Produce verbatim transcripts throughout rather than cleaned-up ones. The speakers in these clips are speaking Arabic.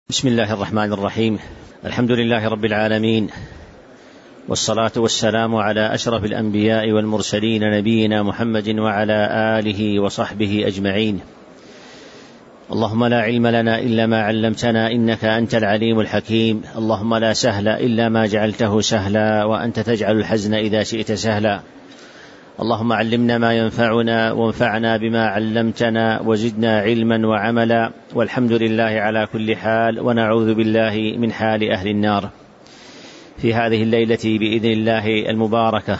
بسم الله الرحمن الرحيم. الحمد لله رب العالمين، والصلاة والسلام على أشرف الأنبياء والمرسلين نبينا محمد وعلى آله وصحبه أجمعين. اللهم لا علم لنا إلا ما علمتنا إنك أنت العليم الحكيم. اللهم لا سهل إلا ما جعلته سهلا، وأنت تجعل الحزن إذا شئت سهلا. اللهم علمنا ما ينفعنا وانفعنا بما علمتنا وزدنا علما وعملا، والحمد لله على كل حال، ونعوذ بالله من حال أهل النار. في هذه الليلة بإذن الله المباركة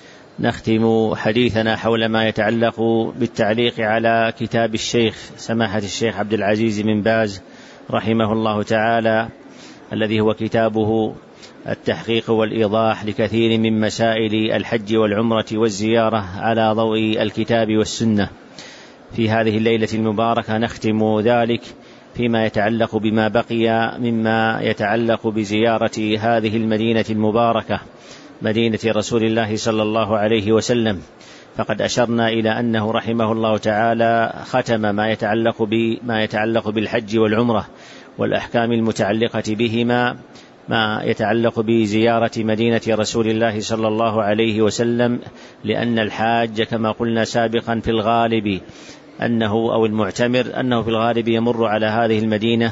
نختم حديثنا حول ما يتعلق بالتعليق على كتاب الشيخ سماحة الشيخ عبد العزيز بن باز رحمه الله تعالى، الذي هو كتابه التحقيق والإيضاح لكثير من مسائل الحج والعمرة والزيارة على ضوء الكتاب والسنة. في هذه الليلة المباركة نختم ذلك فيما يتعلق بما بقي مما يتعلق بزيارة هذه المدينة المباركة، مدينة رسول الله صلى الله عليه وسلم. فقد أشرنا إلى أنه رحمه الله تعالى ختم ما يتعلق بما يتعلق بالحج والعمرة والأحكام المتعلقة بهما، ما يتعلق بزيارة مدينة رسول الله صلى الله عليه وسلم، لأن الحاج كما قلنا سابقا في الغالب أنه أو المعتمر أنه في الغالب يمر على هذه المدينة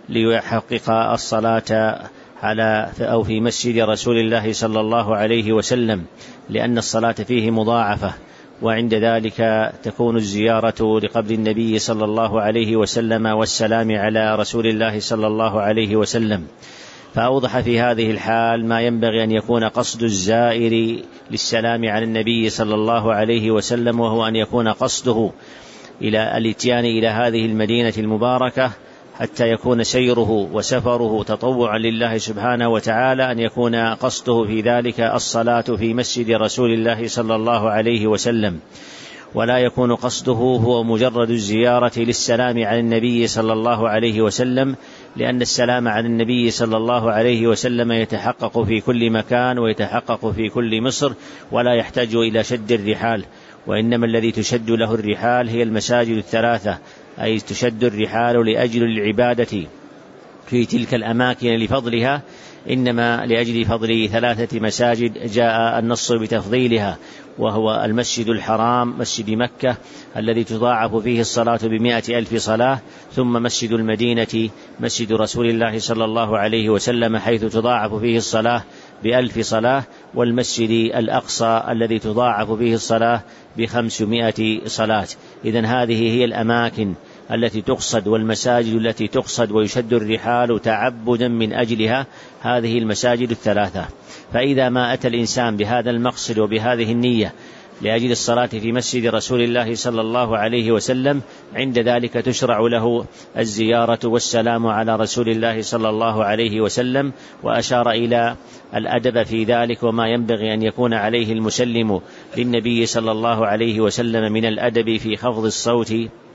ليحقق الصلاة على أو في مسجد رسول الله صلى الله عليه وسلم، لأن الصلاة فيه مضاعفة، وعند ذلك تكون الزيارة لقبر النبي صلى الله عليه وسلم والسلام على رسول الله صلى الله عليه وسلم. فأوضح في هذه الحال ما ينبغي أن يكون قصد الزائر للسلام على النبي صلى الله عليه وسلم، وهو أن يكون قصده إلى الاتيان إلى هذه المدينة المباركة حتى يكون سيره وسفره تطوعا لله سبحانه وتعالى، أن يكون قصده في ذلك الصلاة في مسجد رسول الله صلى الله عليه وسلم، ولا يكون قصده هو مجرد الزيارة للسلام على النبي صلى الله عليه وسلم، لأن السلام على النبي صلى الله عليه وسلم يتحقق في كل مكان ويتحقق في كل مصر، ولا يحتاج إلى شد الرحال، وإنما الذي تشد له الرحال هي المساجد الثلاثة، أي تشد الرحال لأجل العبادة في تلك الأماكن لفضلها، إنما لأجل فضل ثلاثة مساجد جاء النص بتفضيلها، وهو المسجد الحرام مسجد مكة الذي تضاعف فيه الصلاة بمائة ألف صلاة، ثم مسجد المدينة مسجد رسول الله صلى الله عليه وسلم حيث تضاعف فيه الصلاة بألف صلاة، والمسجد الأقصى الذي تضاعف فيه الصلاة بخمسمائة صلاة. إذن هذه هي الأماكن التي تقصد والمساجد التي تقصد ويشد الرحال تعبدا من أجلها، هذه المساجد الثلاثة. فإذا ما أتى الإنسان بهذا المقصد وبهذه النية لأجل الصلاة في مسجد رسول الله صلى الله عليه وسلم، عند ذلك تشرع له الزيارة والسلام على رسول الله صلى الله عليه وسلم، وأشار إلى الأدب في ذلك وما ينبغي أن يكون عليه المسلم للنبي صلى الله عليه وسلم من الأدب في خفض الصوت،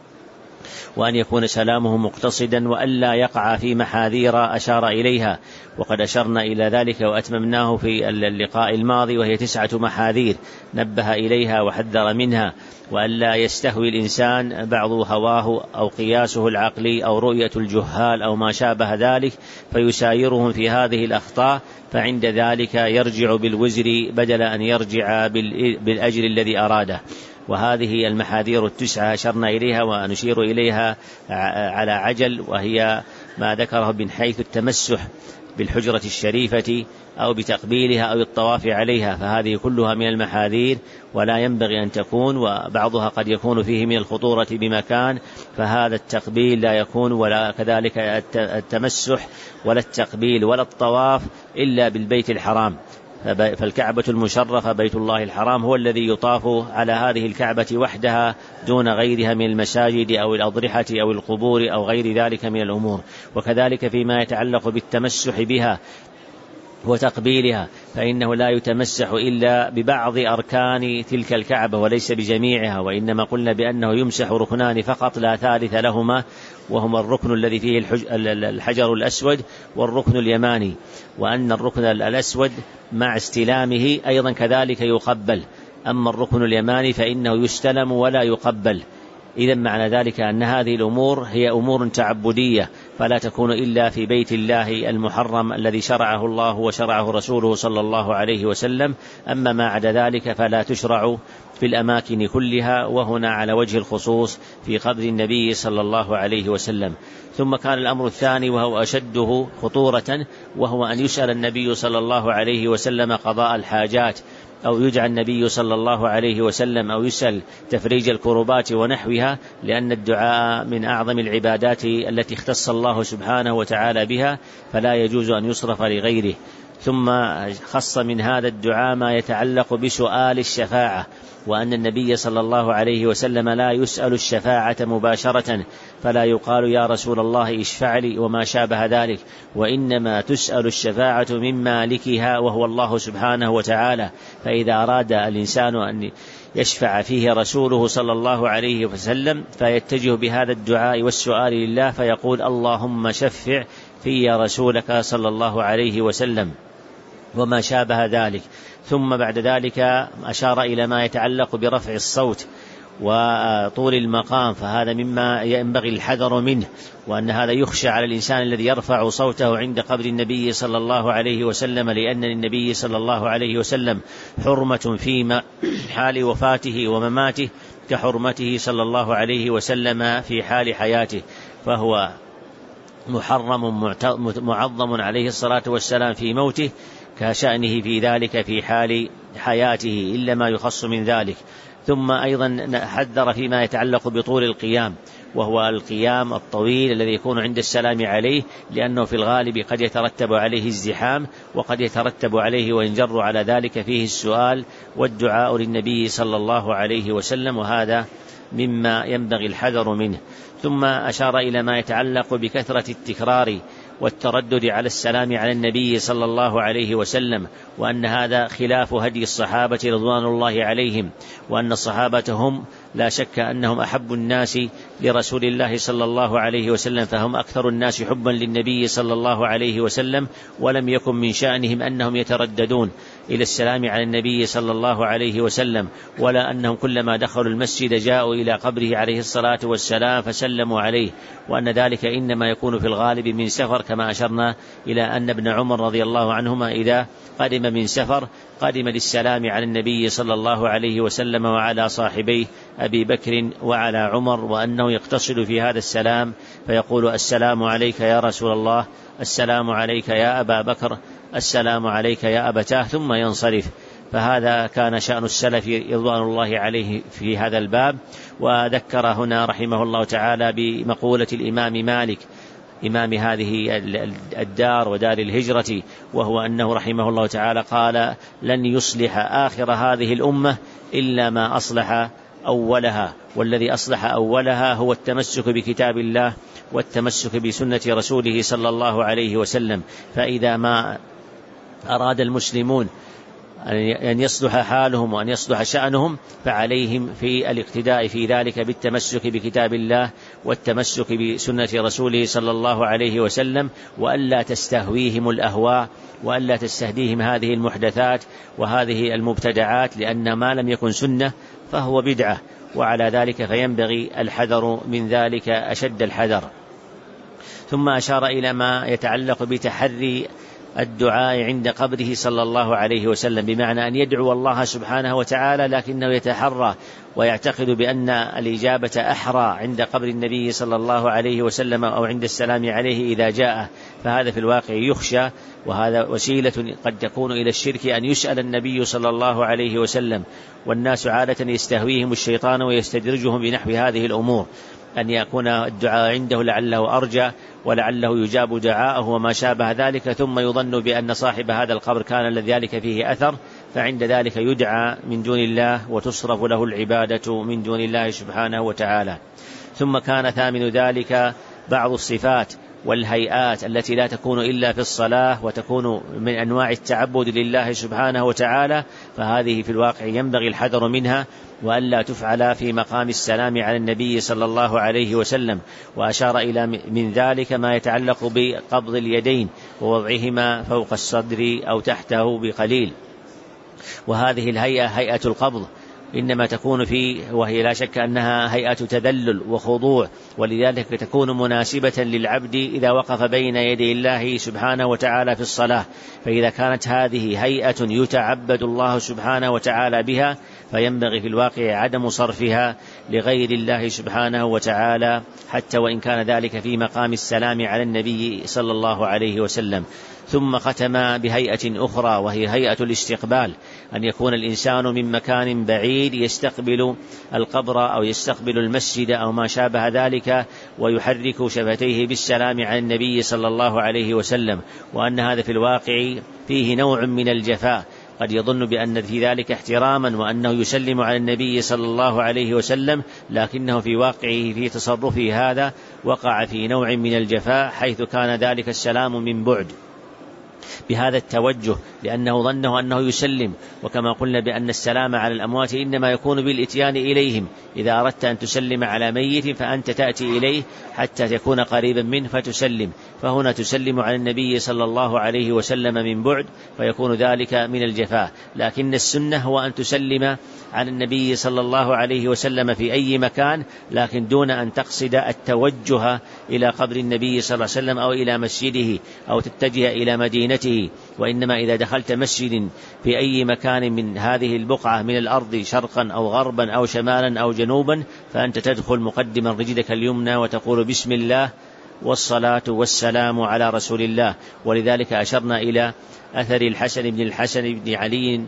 وأن يكون سلامه مقتصدا، وألا يقع في محاذير أشار إليها، وقد أشرنا إلى ذلك وأتممناه في اللقاء الماضي، وهي تسعة محاذير نبه إليها وحذر منها، وألا يستهوي الإنسان بعض هواه أو قياسه العقلي أو رؤية الجهال أو ما شابه ذلك فيسايرهم في هذه الأخطاء، فعند ذلك يرجع بالوزر بدل أن يرجع بالأجر الذي أراده. وهذه المحاذير التسعة أشرنا إليها ونشير إليها على عجل، وهي ما ذكره من حيث التمسح بالحجرة الشريفة أو بتقبيلها أو الطواف عليها، فهذه كلها من المحاذير ولا ينبغي أن تكون، وبعضها قد يكون فيه من الخطورة بمكان، فهذا التقبيل لا يكون، ولا كذلك التمسح ولا التقبيل ولا الطواف إلا بالبيت الحرام. فالكعبة المشرفة بيت الله الحرام هو الذي يطاف على هذه الكعبة وحدها دون غيرها من المساجد أو الأضرحة أو القبور أو غير ذلك من الأمور. وكذلك فيما يتعلق بالتمسح بها وتقبيلها، فإنه لا يتمسح إلا ببعض أركان تلك الكعبة وليس بجميعها، وإنما قلنا بأنه يمسح ركنان فقط لا ثالث لهما، وهما الركن الذي فيه الحجر الأسود والركن اليماني، وأن الركن الأسود مع استلامه أيضا كذلك يقبل، أما الركن اليماني فإنه يستلم ولا يقبل. إذن معنى ذلك أن هذه الأمور هي أمور تعبدية فلا تكون إلا في بيت الله المحرم الذي شرعه الله وشرعه رسوله صلى الله عليه وسلم. أما ما عدا ذلك فلا تشرع في الأماكن كلها، وهنا على وجه الخصوص في قبر النبي صلى الله عليه وسلم. ثم كان الأمر الثاني وهو أشده خطورة، وهو أن يسأل النبي صلى الله عليه وسلم قضاء الحاجات، أو يدعى النبي صلى الله عليه وسلم، أو يسأل تفريج الكربات ونحوها، لأن الدعاء من أعظم العبادات التي اختص الله سبحانه وتعالى بها، فلا يجوز أن يصرف لغيره. ثم خص من هذا الدعاء ما يتعلق بسؤال الشفاعة، وأن النبي صلى الله عليه وسلم لا يسأل الشفاعة مباشرة، فلا يقال يا رسول الله اشفع لي وما شابه ذلك، وإنما تسأل الشفاعة من مالكها وهو الله سبحانه وتعالى. فإذا أراد الإنسان أن يشفع فيه رسوله صلى الله عليه وسلم فيتجه بهذا الدعاء والسؤال لله، فيقول اللهم شفع في رسولك صلى الله عليه وسلم وما شابه ذلك. ثم بعد ذلك أشار إلى ما يتعلق برفع الصوت وطول المقام، فهذا مما ينبغي الحذر منه، وأن هذا يخشى على الإنسان الذي يرفع صوته عند قبر النبي صلى الله عليه وسلم، لأن النبي صلى الله عليه وسلم حرمة في حال وفاته ومماته كحرمته صلى الله عليه وسلم في حال حياته، فهو محرم معظم عليه الصلاة والسلام في موته كشأنه في ذلك في حال حياته، إلا ما يخص من ذلك. ثم أيضا حذر فيما يتعلق بطول القيام، وهو القيام الطويل الذي يكون عند السلام عليه، لأنه في الغالب قد يترتب عليه الزحام، وقد يترتب عليه وينجر على ذلك فيه السؤال والدعاء للنبي صلى الله عليه وسلم، وهذا مما ينبغي الحذر منه. ثم أشار إلى ما يتعلق بكثرة التكرار والتردد على السلام على النبي صلى الله عليه وسلم، وأن هذا خلاف هدي الصحابة رضوان الله عليهم، وأن الصحابة هم لا شك أنهم أحب الناس لرسول الله صلى الله عليه وسلم، فهم أكثر الناس حبا للنبي صلى الله عليه وسلم، ولم يكن من شأنهم أنهم يترددون إلى السلام على النبي صلى الله عليه وسلم، ولا أنهم كلما دخلوا المسجد جاءوا إلى قبره عليه الصلاة والسلام فسلموا عليه، وأن ذلك إنما يكون في الغالب من سفر، كما أشرنا إلى أن ابن عمر رضي الله عنهما إذا قدم من سفر قدم للسلام على النبي صلى الله عليه وسلم وعلى صاحبيه أبي بكر وعلى عمر، وأنه يقتصد في هذا السلام فيقول السلام عليك يا رسول الله، السلام عليك يا أبا بكر، السلام عليك يا أبتاه، ثم ينصرف. فهذا كان شأن السلف رضوان الله عليه في هذا الباب. وذكر هنا رحمه الله تعالى بمقولة الإمام مالك إمام هذه الدار ودار الهجرة، وهو أنه رحمه الله تعالى قال لن يصلح آخر هذه الأمة إلا ما أصلح أولها، والذي أصلح أولها هو التمسك بكتاب الله والتمسك بسنة رسوله صلى الله عليه وسلم. فإذا ما أراد المسلمون أن يصلح حالهم وأن يصلح شأنهم فعليهم في الاقتداء في ذلك بالتمسك بكتاب الله والتمسك بسنة رسوله صلى الله عليه وسلم، وألا تستهويهم الأهواء، وألا تستهديهم هذه المحدثات وهذه المبتدعات، لأن ما لم يكن سنة فهو بدعة، وعلى ذلك فينبغي الحذر من ذلك أشد الحذر. ثم أشار إلى ما يتعلق بتحري الدعاء عند قبره صلى الله عليه وسلم، بمعنى أن يدعو الله سبحانه وتعالى لكنه يتحرى ويعتقد بأن الإجابة أحرى عند قبر النبي صلى الله عليه وسلم أو عند السلام عليه إذا جاء، فهذا في الواقع يخشى، وهذا وسيلة قد تكون إلى الشرك أن يسأل النبي صلى الله عليه وسلم، والناس عادة يستهويهم الشيطان ويستدرجهم بنحو هذه الأمور، أن يكون الدعاء عنده لعله أرجى ولعله يجاب دعاءه وما شابه ذلك، ثم يظن بأن صاحب هذا القبر كان ذلك فيه أثر، فعند ذلك يدعى من دون الله وتصرف له العبادة من دون الله سبحانه وتعالى. ثم كان ثامن ذلك بعض الصفات والهيئات التي لا تكون إلا في الصلاة وتكون من أنواع التعبد لله سبحانه وتعالى، فهذه في الواقع ينبغي الحذر منها، وألا تفعل في مقام السلام على النبي صلى الله عليه وسلم. وأشار إلى من ذلك ما يتعلق بقبض اليدين ووضعهما فوق الصدر أو تحته بقليل، وهذه الهيئة هيئة القبض، إنما تكون فيه، وهي لا شك أنها هيئة تذلل وخضوع، ولذلك تكون مناسبة للعبد إذا وقف بين يدي الله سبحانه وتعالى في الصلاة. فإذا كانت هذه هيئة يتعبد الله سبحانه وتعالى بها فينبغي في الواقع عدم صرفها لغير الله سبحانه وتعالى، حتى وإن كان ذلك في مقام السلام على النبي صلى الله عليه وسلم. ثم ختم بهيئة أخرى وهي هيئة الاستقبال، أن يكون الإنسان من مكان بعيد يستقبل القبر أو يستقبل المسجد أو ما شابه ذلك، ويحرك شفتيه بالسلام على النبي صلى الله عليه وسلم. وأن هذا في الواقع فيه نوع من الجفاء، قد يظن بأن في ذلك احتراما وأنه يسلم على النبي صلى الله عليه وسلم، لكنه في واقعه في تصرفه هذا وقع في نوع من الجفاء، حيث كان ذلك السلام من بعد بهذا التوجه، لأنه ظنه أنه يسلم. وكما قلنا بأن السلام على الأموات إنما يكون بالإتيان إليهم، إذا أردت أن تسلم على ميت فأنت تأتي إليه حتى تكون قريبا منه فتسلم، فهنا تسلم على النبي صلى الله عليه وسلم من بعد، فيكون ذلك من الجفاء. لكن السنة هو أن تسلم على النبي صلى الله عليه وسلم في أي مكان، لكن دون أن تقصد التوجه إلى قبر النبي صلى الله عليه وسلم أو إلى مسجده أو تتجه إلى مدينته. وإنما إذا دخلت مسجد في أي مكان من هذه البقعة من الأرض شرقا أو غربا أو شمالا أو جنوبا، فأنت تدخل مقدما رجلك اليمنى وتقول بسم الله والصلاة والسلام على رسول الله. ولذلك أشرنا إلى أثر الحسن بن الحسن بن علي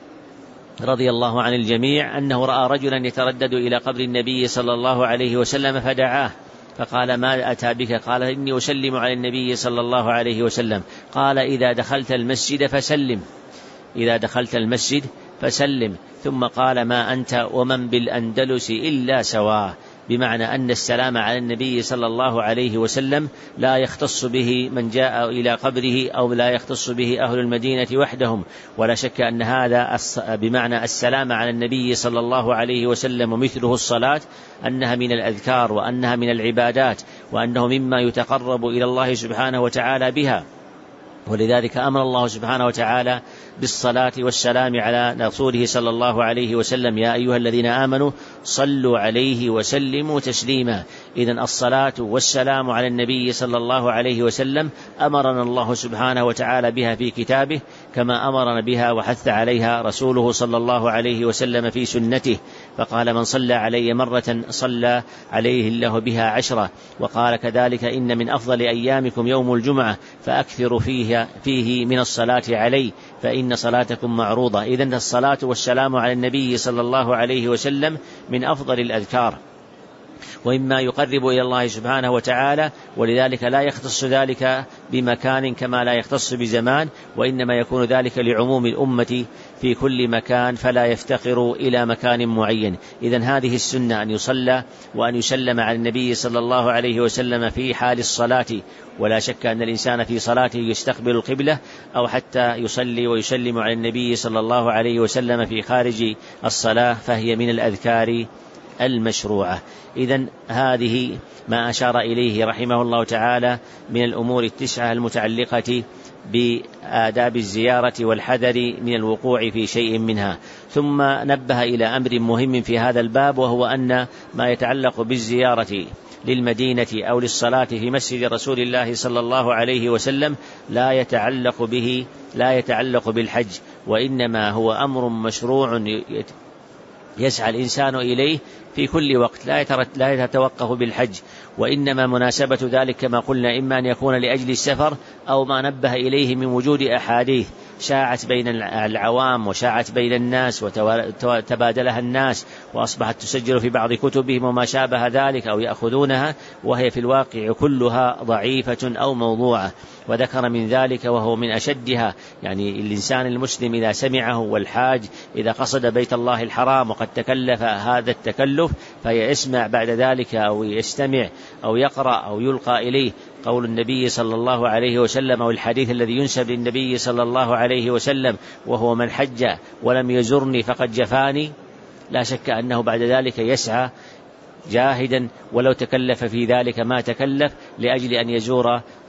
رضي الله عن الجميع أنه رأى رجلا يتردد إلى قبر النبي صلى الله عليه وسلم فدعاه، فقال ما أتى بك؟ قال إني أسلم على النبي صلى الله عليه وسلم. قال إذا دخلت المسجد فسلم، إذا دخلت المسجد فسلم. ثم قال ما أنت ومن بالأندلس إلا سواء، بمعنى أن السلام على النبي صلى الله عليه وسلم لا يختص به من جاء إلى قبره أو لا يختص به أهل المدينة وحدهم. ولا شك أن هذا بمعنى السلام على النبي صلى الله عليه وسلم ومثله الصلاة أنها من الأذكار وأنها من العبادات وأنه مما يتقرب إلى الله سبحانه وتعالى بها. ولذلك أمر الله سبحانه وتعالى بالصلاة والسلام على رسوله صلى الله عليه وسلم: يا أيها الذين آمنوا صلوا عليه وسلموا تسليما. إذن الصلاة والسلام على النبي صلى الله عليه وسلم أمرنا الله سبحانه وتعالى بها في كتابه، كما أمرنا بها وحث عليها رسوله صلى الله عليه وسلم في سنته، فقال من صلى علي مرة صلى عليه الله بها عشرة. وقال كذلك إن من أفضل أيامكم يوم الجمعة فأكثروا فيه, فيه من الصلاة علي فإن صلاتكم معروضة. إذن الصلاة والسلام على النبي صلى الله عليه وسلم من أفضل الأذكار وإما يقرب إلى الله سبحانه وتعالى، ولذلك لا يختص ذلك بمكان كما لا يختص بزمان، وإنما يكون ذلك لعموم الأمة في كل مكان فلا يفتقر إلى مكان معين. إذن هذه السنة أن يصلى وأن يسلم على النبي صلى الله عليه وسلم في حال الصلاة، ولا شك أن الإنسان في صلاته يستقبل القبلة أو حتى يصلي ويسلم على النبي صلى الله عليه وسلم في خارج الصلاة، فهي من الأذكار المشروعة. إذن هذه ما أشار إليه رحمه الله تعالى من الأمور التسعة المتعلقة بآداب الزيارة والحذر من الوقوع في شيء منها. ثم نبه إلى أمر مهم في هذا الباب، وهو أن ما يتعلق بالزيارة للمدينة أو للصلاة في مسجد رسول الله صلى الله عليه وسلم لا يتعلق به لا يتعلق بالحج، وإنما هو أمر مشروع يسعى الإنسان إليه في كل وقت، لا يتوقف بالحج. وإنما مناسبة ذلك كما قلنا إما أن يكون لأجل السفر أو ما نبه إليه من وجود أحاديث شاعت بين العوام وشاعت بين الناس وتبادلها الناس وأصبحت تسجل في بعض كتبهم وما شابه ذلك أو يأخذونها، وهي في الواقع كلها ضعيفة أو موضوعة. وذكر من ذلك وهو من أشدها، يعني الإنسان المسلم إذا سمعه والحاج إذا قصد بيت الله الحرام وقد تكلف هذا التكلف فيسمع بعد ذلك أو يستمع أو يقرأ أو يلقى إليه قول النبي صلى الله عليه وسلم أو الحديث الذي ينسب للنبي صلى الله عليه وسلم وهو من حج ولم يزرني فقد جفاني، لا شك أنه بعد ذلك يسعى جاهدا ولو تكلف في ذلك ما تكلف لأجل أن يزور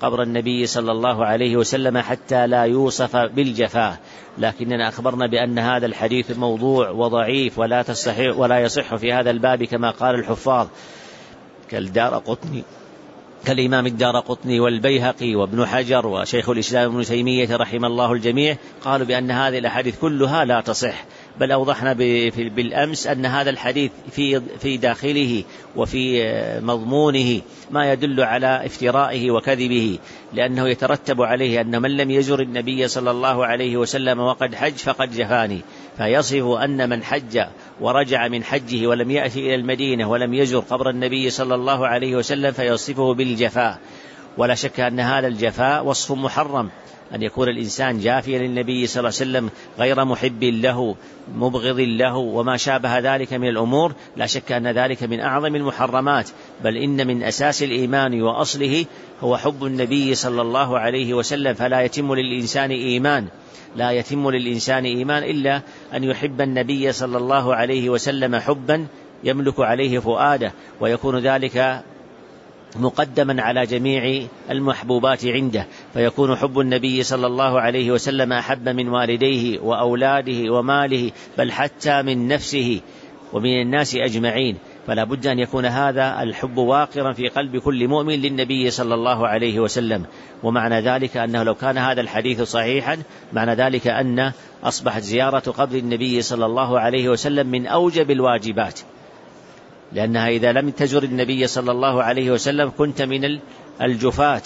قبر النبي صلى الله عليه وسلم حتى لا يوصف بالجفاء، لكننا أخبرنا بأن هذا الحديث موضوع وضعيف ولا تصح ولا يصح في هذا الباب كما قال الحفاظ كالدارقطني كالإمام الدارقطني والبيهقي وابن حجر وشيخ الإسلام ابن تيمية رحم الله الجميع، قالوا بأن هذه الأحاديث كلها لا تصح. بل أوضحنا بالأمس أن هذا الحديث في في داخله وفي مضمونه ما يدل على افترائه وكذبه، لأنه يترتب عليه أن من لم يزر النبي صلى الله عليه وسلم وقد حج فقد جفاني، فيصف أن من حج ورجع من حجه ولم يأتي إلى المدينة ولم يزر قبر النبي صلى الله عليه وسلم فيصفه بالجفاء. ولا شك أن هذا الجفاء وصف محرم، أن يكون الإنسان جافيا للنبي صلى الله عليه وسلم غير محب له مبغض له وما شابه ذلك من الأمور، لا شك أن ذلك من أعظم المحرمات، بل إن من أساس الإيمان وأصله هو حب النبي صلى الله عليه وسلم. فلا يتم للإنسان إيمان لا يتم للإنسان إيمان إلا أن يحب النبي صلى الله عليه وسلم حبا يملك عليه فؤاده، ويكون ذلك مقدما على جميع المحبوبات عنده، فيكون حب النبي صلى الله عليه وسلم أحب من والديه وأولاده وماله، بل حتى من نفسه ومن الناس أجمعين. فلا بد أن يكون هذا الحب واقرا في قلب كل مؤمن للنبي صلى الله عليه وسلم. ومعنى ذلك أنه لو كان هذا الحديث صحيحا معنى ذلك أن أصبحت زيارة قبر النبي صلى الله عليه وسلم من أوجب الواجبات، لأنها إذا لم تزر النبي صلى الله عليه وسلم كنت من الجفاة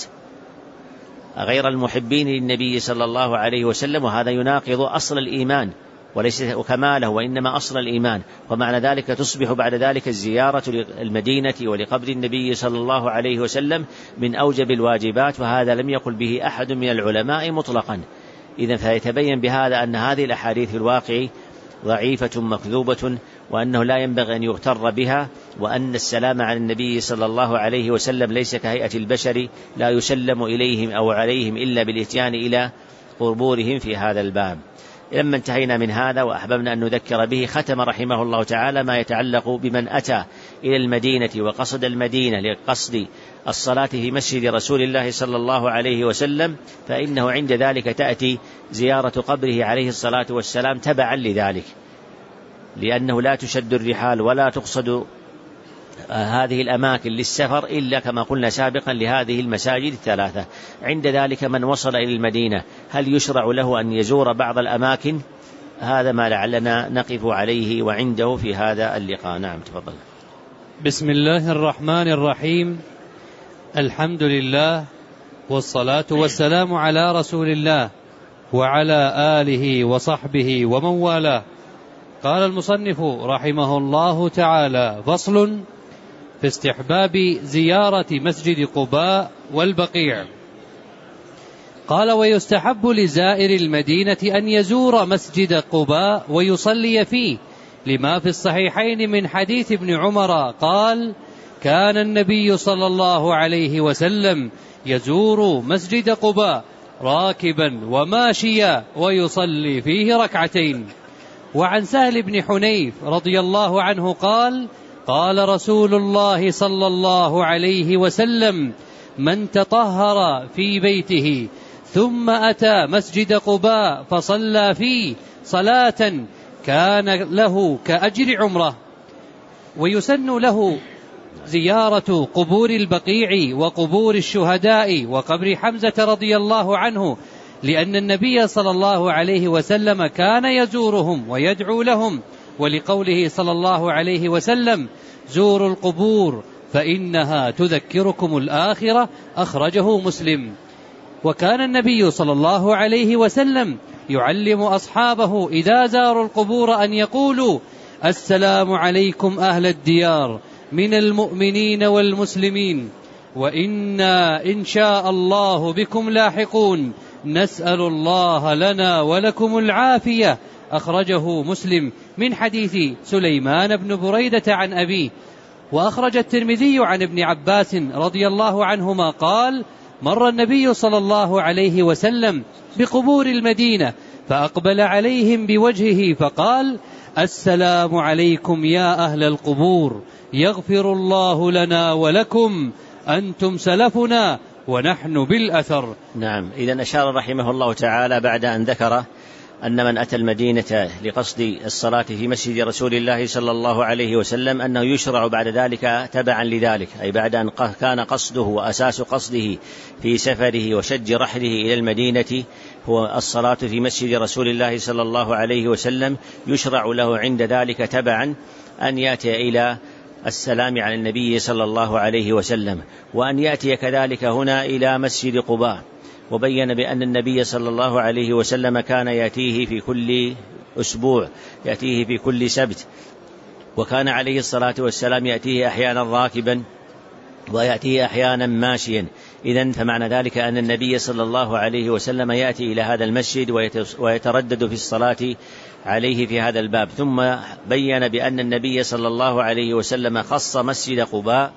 غير المحبين للنبي صلى الله عليه وسلم، وهذا يناقض أصل الإيمان وليس كماله وإنما أصل الإيمان. ومعنى ذلك تصبح بعد ذلك الزيارة للمدينة ولقبر النبي صلى الله عليه وسلم من أوجب الواجبات، وهذا لم يقل به أحد من العلماء مطلقا. إذن فيتبين بهذا أن هذه الأحاديث في الواقع ضعيفة مكذوبة، وأنه لا ينبغي أن يغتر بها، وأن السلام على النبي صلى الله عليه وسلم ليس كهيئة البشر لا يسلم إليهم أو عليهم إلا بالإتيان إلى قبورهم في هذا الباب. لما انتهينا من هذا وأحببنا أن نذكر به، ختم رحمه الله تعالى ما يتعلق بمن أتى إلى المدينة وقصد المدينة لقصد الصلاة في مسجد رسول الله صلى الله عليه وسلم، فإنه عند ذلك تأتي زيارة قبره عليه الصلاة والسلام تبعا لذلك، لأنه لا تشد الرحال ولا تقصد هذه الأماكن للسفر إلا كما قلنا سابقا لهذه المساجد الثلاثة. عند ذلك من وصل إلى المدينة هل يشرع له أن يزور بعض الأماكن؟ هذا ما لعلنا نقف عليه وعنده في هذا اللقاء. نعم تفضل. بسم الله الرحمن الرحيم. الحمد لله والصلاة والسلام على رسول الله وعلى آله وصحبه ومن والاه. قال المصنف رحمه الله تعالى: فصل في استحباب زيارة مسجد قباء والبقيع. قال: ويستحب لزائر المدينة أن يزور مسجد قباء ويصلي فيه، لما في الصحيحين من حديث ابن عمر قال: كان النبي صلى الله عليه وسلم يزور مسجد قباء راكبا وماشيا ويصلي فيه ركعتين. وعن سهل بن حنيف رضي الله عنه قال: قال رسول الله صلى الله عليه وسلم: من تطهر في بيته ثم أتى مسجد قباء فصلى فيه صلاة كان له كأجر عمره. ويسن له زيارة قبور البقيع وقبور الشهداء وقبر حمزة رضي الله عنه، لأن النبي صلى الله عليه وسلم كان يزورهم ويدعو لهم، ولقوله صلى الله عليه وسلم: زوروا القبور فإنها تذكركم الآخرة، أخرجه مسلم. وكان النبي صلى الله عليه وسلم يعلم أصحابه إذا زاروا القبور أن يقولوا: السلام عليكم أهل الديار من المؤمنين والمسلمين، وإنا إن شاء الله بكم لاحقون، نسأل الله لنا ولكم العافية، أخرجه مسلم من حديث سليمان بن بريدة عن أبيه. وأخرج الترمذي عن ابن عباس رضي الله عنهما قال: مر النبي صلى الله عليه وسلم بقبور المدينة فأقبل عليهم بوجهه فقال: السلام عليكم يا أهل القبور، يغفر الله لنا ولكم، أنتم سلفنا ونحن بالأثر. نعم. إذن أشار رحمه الله تعالى بعد أن ذكر أن من أتى المدينة لقصد الصلاة في مسجد رسول الله صلى الله عليه وسلم أنه يشرع بعد ذلك تبعا لذلك، أي بعد أن كان قصده وأساس قصده في سفره وشج رحله إلى المدينة هو الصلاة في مسجد رسول الله صلى الله عليه وسلم، يشرع له عند ذلك تبعا أن يأتي إلى السلام على النبي صلى الله عليه وسلم، وأن يأتي كذلك هنا إلى مسجد قباء. وبين بأن النبي صلى الله عليه وسلم كان يأتيه في كل أسبوع، يأتيه في كل سبت، وكان عليه الصلاة والسلام يأتيه أحيانا راكبا ويأتيه أحيانا ماشيا. إذن فمعنى ذلك أن النبي صلى الله عليه وسلم يأتي إلى هذا المسجد ويتردد في الصلاة عليه في هذا الباب. ثم بين بأن النبي صلى الله عليه وسلم خص مسجد قباء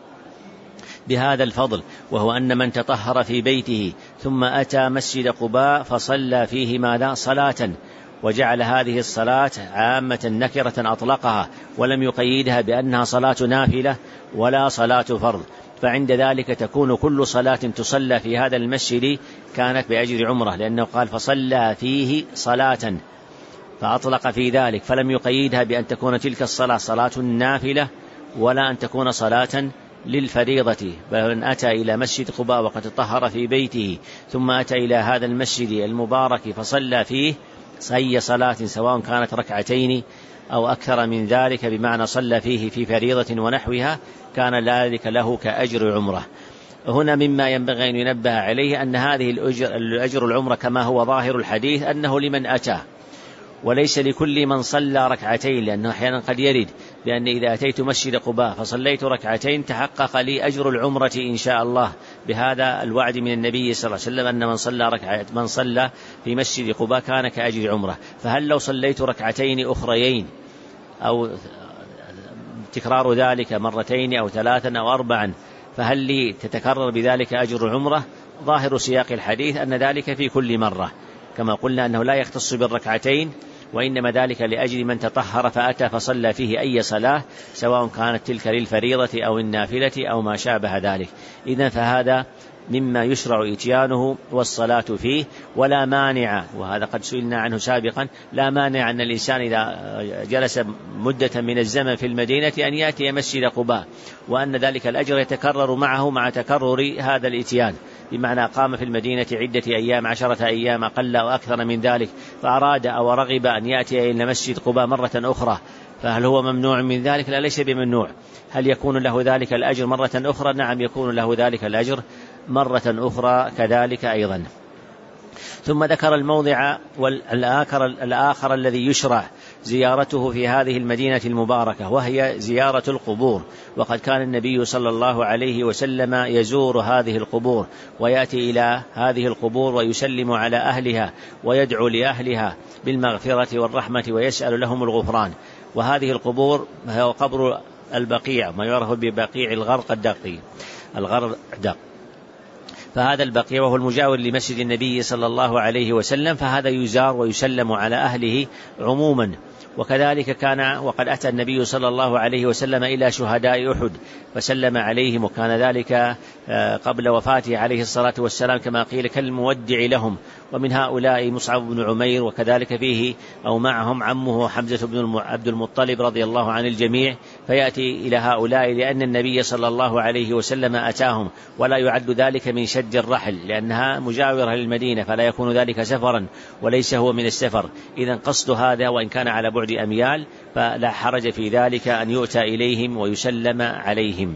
بهذا الفضل، وهو أن من تطهر في بيته ثم أتى مسجد قباء فصلى فيه ماذا؟ صلاة، وجعل هذه الصلاة عامة نكرة أطلقها ولم يقيدها بأنها صلاة نافلة ولا صلاة فرض، فعند ذلك تكون كل صلاة تصلى في هذا المسجد كانت بأجر عمرة، لأنه قال فصلى فيه صلاة، فأطلق في ذلك فلم يقيدها بأن تكون تلك الصلاة صلاة نافلة ولا أن تكون صلاة للفريضة. بل من أتى إلى مسجد قباء وقد تطهر في بيته ثم أتى إلى هذا المسجد المبارك فصلى فيه أي صلاة سواء كانت ركعتين أو أكثر من ذلك، بمعنى صلى فيه في فريضة ونحوها، كان ذلك له كأجر عمره. هنا مما ينبغي أن ينبه عليه أن هذه الأجر, الأجر العمرة كما هو ظاهر الحديث أنه لمن أتى، وليس لكل من صلى ركعتين، لأنه أحيانا قد يرد بأن إذا أتيت مسجد قباء فصليت ركعتين تحقق لي أجر العمرة إن شاء الله، بهذا الوعد من النبي صلى الله عليه وسلم أن من صلى ركعة من صلى في مسجد قباء كان كأجر عمرة. فهل لو صليت ركعتين أخريين أو تكرار ذلك مرتين أو ثلاثا أو أربعا فهل لي تتكرر بذلك أجر عمرة؟ ظاهر سياق الحديث أن ذلك في كل مرة، كما قلنا أنه لا يختص بالركعتين، وإنما ذلك لأجل من تطهر فأتى فصلى فيه أي صلاة سواء كانت تلك للفريضة أو النافلة أو ما شابه ذلك. إذن فهذا مما يشرع إتيانه والصلاة فيه، ولا مانع، وهذا قد سئلنا عنه سابقا، لا مانع أن الإنسان إذا جلس مدة من الزمن في المدينة أن يأتي مسجد قباء، وأن ذلك الأجر يتكرر معه مع تكرر هذا الإتيان، بمعنى قام في المدينة عدة أيام عشرة أيام أقل أو أكثر من ذلك، فأراد أو رغب أن يأتي إلى مسجد قباء مرة أخرى، فهل هو ممنوع من ذلك؟ لا، ليس بممنوع. هل يكون له ذلك الأجر مرة أخرى؟ نعم، يكون له ذلك الأجر مرة أخرى كذلك أيضا. ثم ذكر الموضع والآخر الآخر الذي يشرع زيارته في هذه المدينة المباركة، وهي زيارة القبور. وقد كان النبي صلى الله عليه وسلم يزور هذه القبور ويأتي إلى هذه القبور ويسلم على أهلها ويدعو لأهلها بالمغفرة والرحمة ويسأل لهم الغفران. وهذه القبور هو قبر البقيع، ما يعرف ببقيع الغرقدق الغردق، فهذا البقيع وهو المجاور لمسجد النبي صلى الله عليه وسلم، فهذا يزار ويسلم على أهله عموما. وكذلك كان وقد أتى النبي صلى الله عليه وسلم إلى شهداء أحد فسلم عليهم، وكان ذلك قبل وفاته عليه الصلاة والسلام كما قيل كالمودع لهم. ومن هؤلاء مصعب بن عمير، وكذلك فيه أو معهم عمه حمزة بن عبد المطلب رضي الله عن الجميع، فيأتي إلى هؤلاء لأن النبي صلى الله عليه وسلم أتاهم، ولا يعد ذلك من شد الرحل لأنها مجاورة للمدينة، فلا يكون ذلك سفرا وليس هو من السفر. إذن قصد هذا وإن كان على بعد أميال فلا حرج في ذلك أن يؤتى إليهم ويسلم عليهم.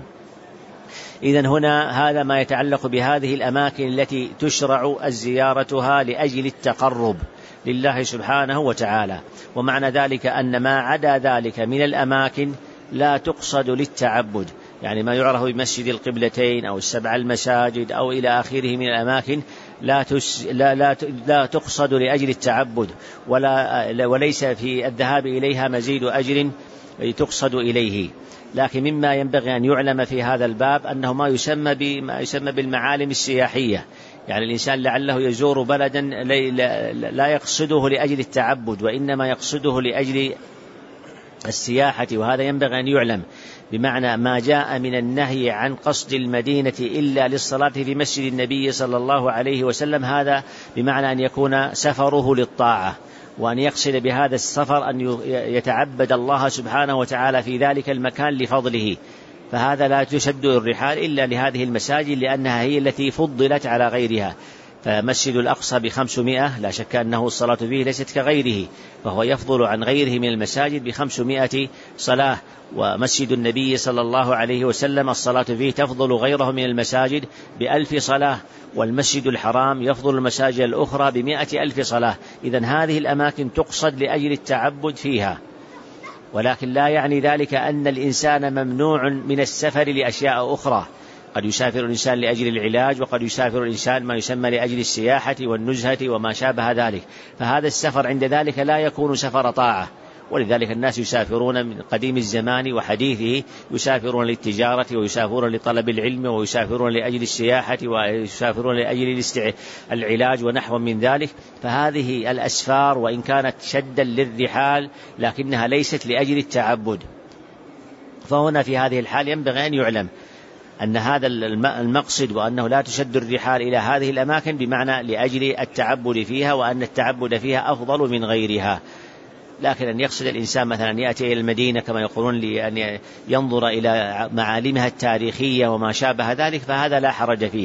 إذن هنا هذا ما يتعلق بهذه الأماكن التي تشرع الزيارتها لأجل التقرب لله سبحانه وتعالى. ومعنى ذلك أن ما عدا ذلك من الأماكن لا تقصد للتعبد، يعني ما يعرف بمسجد القبلتين أو السبع المساجد أو إلى آخره من الأماكن لا, تس لا, لا, لا تقصد لأجل التعبد، ولا وليس في الذهاب إليها مزيد أجر تقصد إليه. لكن مما ينبغي أن يعلم في هذا الباب أنه ما يسمى بما يسمى بالمعالم السياحية، يعني الإنسان لعله يزور بلدا لا يقصده لأجل التعبد، وإنما يقصده لأجل السياحة، وهذا ينبغي أن يعلم، بمعنى ما جاء من النهي عن قصد المدينة إلا للصلاة في مسجد النبي صلى الله عليه وسلم، هذا بمعنى أن يكون سفره للطاعة، وأن يقصد بهذا السفر أن يتعبد الله سبحانه وتعالى في ذلك المكان لفضله، فهذا لا تشد الرحال إلا لهذه المساجد لأنها هي التي فضلت على غيرها. فمسجد الأقصى بخمسمائة لا شك أنه الصلاة فيه ليست كغيره، فهو يفضل عن غيره من المساجد بخمسمائة صلاة. ومسجد النبي صلى الله عليه وسلم الصلاة فيه تفضل غيره من المساجد بألف صلاة، والمسجد الحرام يفضل المساجد الأخرى بمائة ألف صلاة. إذن هذه الأماكن تقصد لأجل التعبد فيها، ولكن لا يعني ذلك أن الإنسان ممنوع من السفر لأشياء أخرى. قد يسافر الإنسان لأجل العلاج، وقد يسافر الإنسان ما يسمى لأجل السياحة والنزهة وما شابه ذلك، فهذا السفر عند ذلك لا يكون سفر طاعة. ولذلك الناس يسافرون من قديم الزمان وحديثه، يسافرون للتجارة، ويسافرون لطلب العلم، ويسافرون لأجل السياحة، ويسافرون لأجل العلاج ونحو من ذلك. فهذه الأسفار وإن كانت شدا للرحال لكنها ليست لأجل التعبد. فهنا في هذه الحال ينبغي أن يعلم أن هذا المقصد، وأنه لا تشد الرحال إلى هذه الأماكن بمعنى لأجل التعبد فيها، وأن التعبد فيها أفضل من غيرها. لكن أن يقصد الإنسان مثلا يأتي إلى المدينة كما يقولون لأن ينظر إلى معالمها التاريخية وما شابه ذلك، فهذا لا حرج فيه.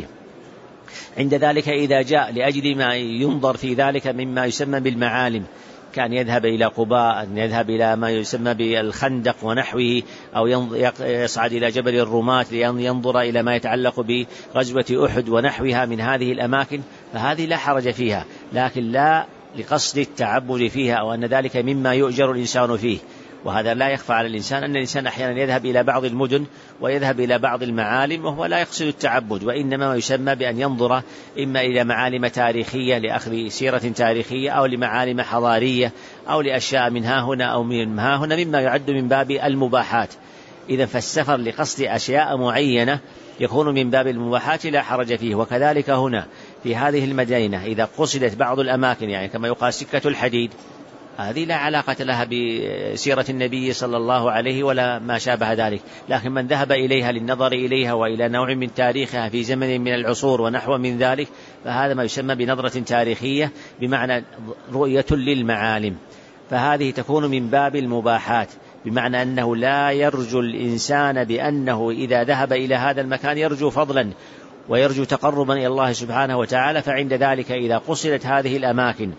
عند ذلك إذا جاء لأجل ما ينظر في ذلك مما يسمى بالمعالم، كان يذهب إلى قباء، أن يذهب إلى ما يسمى بالخندق ونحوه، أو يصعد إلى جبل الرماة لينظر إلى ما يتعلق بغزوة أحد ونحوها من هذه الأماكن، فهذه لا حرج فيها، لكن لا لقصد التعبد فيها، أو أن ذلك مما يؤجر الإنسان فيه. وهذا لا يخفى على الإنسان أن الإنسان أحيانا يذهب إلى بعض المدن ويذهب إلى بعض المعالم وهو لا يقصد التعبد، وإنما يسمى بأن ينظر إما إلى معالم تاريخية لأخذ سيرة تاريخية، أو لمعالم حضارية، أو لأشياء من ها هنا أو من ها هنا مما يعد من باب المباحات. إذا فالسفر لقصد أشياء معينة يكون من باب المباحات لا حرج فيه. وكذلك هنا في هذه المدينة إذا قصدت بعض الأماكن، يعني كما يقال سكة الحديد، هذه لا علاقة لها بسيرة النبي صلى الله عليه ولا ما شابه ذلك، لكن من ذهب إليها للنظر إليها وإلى نوع من تاريخها في زمن من العصور ونحو من ذلك، فهذا ما يسمى بنظرة تاريخية بمعنى رؤية للمعالم، فهذه تكون من باب المباحات، بمعنى أنه لا يرجو الإنسان بأنه إذا ذهب إلى هذا المكان يرجو فضلا ويرجو تقربا إلى الله سبحانه وتعالى. فعند ذلك إذا قصدت هذه الأماكن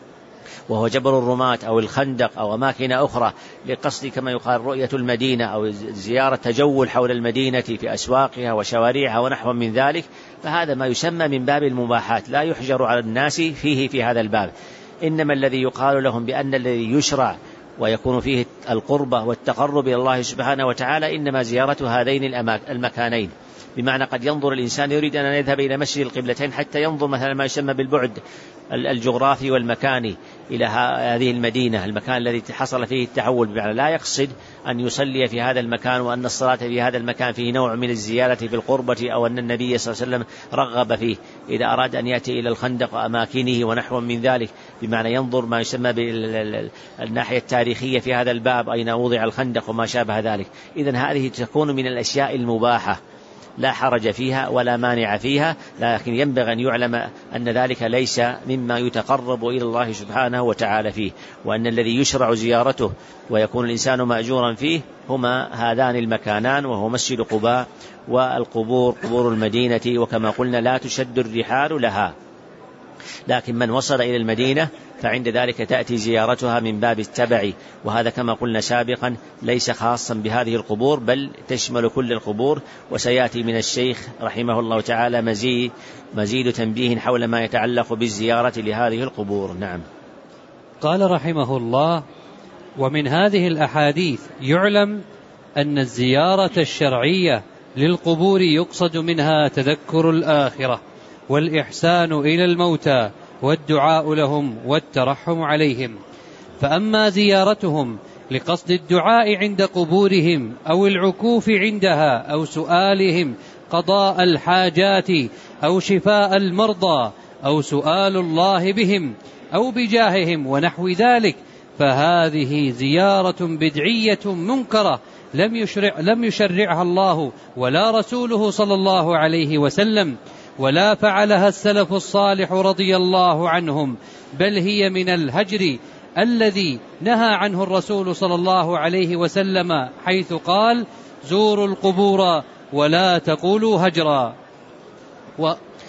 وهو جبل الرماة أو الخندق أو أماكن أخرى لقصد كما يقال رؤية المدينة أو زيارة تجول حول المدينة في أسواقها وشوارعها ونحو من ذلك، فهذا ما يسمى من باب المباحات، لا يحجر على الناس فيه في هذا الباب. إنما الذي يقال لهم بأن الذي يشرع ويكون فيه القربة والتقرب إلى الله سبحانه وتعالى إنما زيارة هذين المكانين، بمعنى قد ينظر الإنسان يريد أن يذهب إلى مسجد القبلتين حتى ينظر مثلا ما يسمى بالبعد الجغرافي والمكاني إلى هذه المدينة، المكان الذي حصل فيه التحول، بمعنى لا يقصد أن يصلي في هذا المكان وأن الصلاة في هذا المكان فيه نوع من الزيادة في القربة، أو أن النبي صلى الله عليه وسلم رغب فيه. إذا أراد أن يأتي إلى الخندق وأماكنه ونحو من ذلك، بمعنى ينظر ما يسمى بالناحية التاريخية في هذا الباب أين وضع الخندق وما شابه ذلك. إذن هذه تكون من الأشياء المباحة لا حرج فيها ولا مانع فيها، لكن ينبغي أن يعلم أن ذلك ليس مما يتقرب إلى الله سبحانه وتعالى فيه، وأن الذي يشرع زيارته ويكون الإنسان مأجورا فيه هما هذان المكانان، وهو مسجد قباء والقبور قبور المدينة، وكما قلنا لا تشد الرحال لها. لكن من وصل إلى المدينة فعند ذلك تأتي زيارتها من باب التبع، وهذا كما قلنا سابقا ليس خاصا بهذه القبور بل تشمل كل القبور. وسيأتي من الشيخ رحمه الله تعالى مزيد, مزيد تنبيه حول ما يتعلق بالزيارة لهذه القبور. نعم. قال رحمه الله: ومن هذه الأحاديث يعلم أن الزيارة الشرعية للقبور يقصد منها تذكر الآخرة والإحسان إلى الموتى والدعاء لهم والترحم عليهم. فأما زيارتهم لقصد الدعاء عند قبورهم أو العكوف عندها أو سؤالهم قضاء الحاجات أو شفاء المرضى أو سؤال الله بهم أو بجاههم ونحو ذلك، فهذه زيارة بدعية منكرة لم يشرع لم يشرعها الله ولا رسوله صلى الله عليه وسلم، ولا فعلها السلف الصالح رضي الله عنهم، بل هي من الهجر الذي نهى عنه الرسول صلى الله عليه وسلم، حيث قال: زوروا القبور ولا تقولوا هجرا. و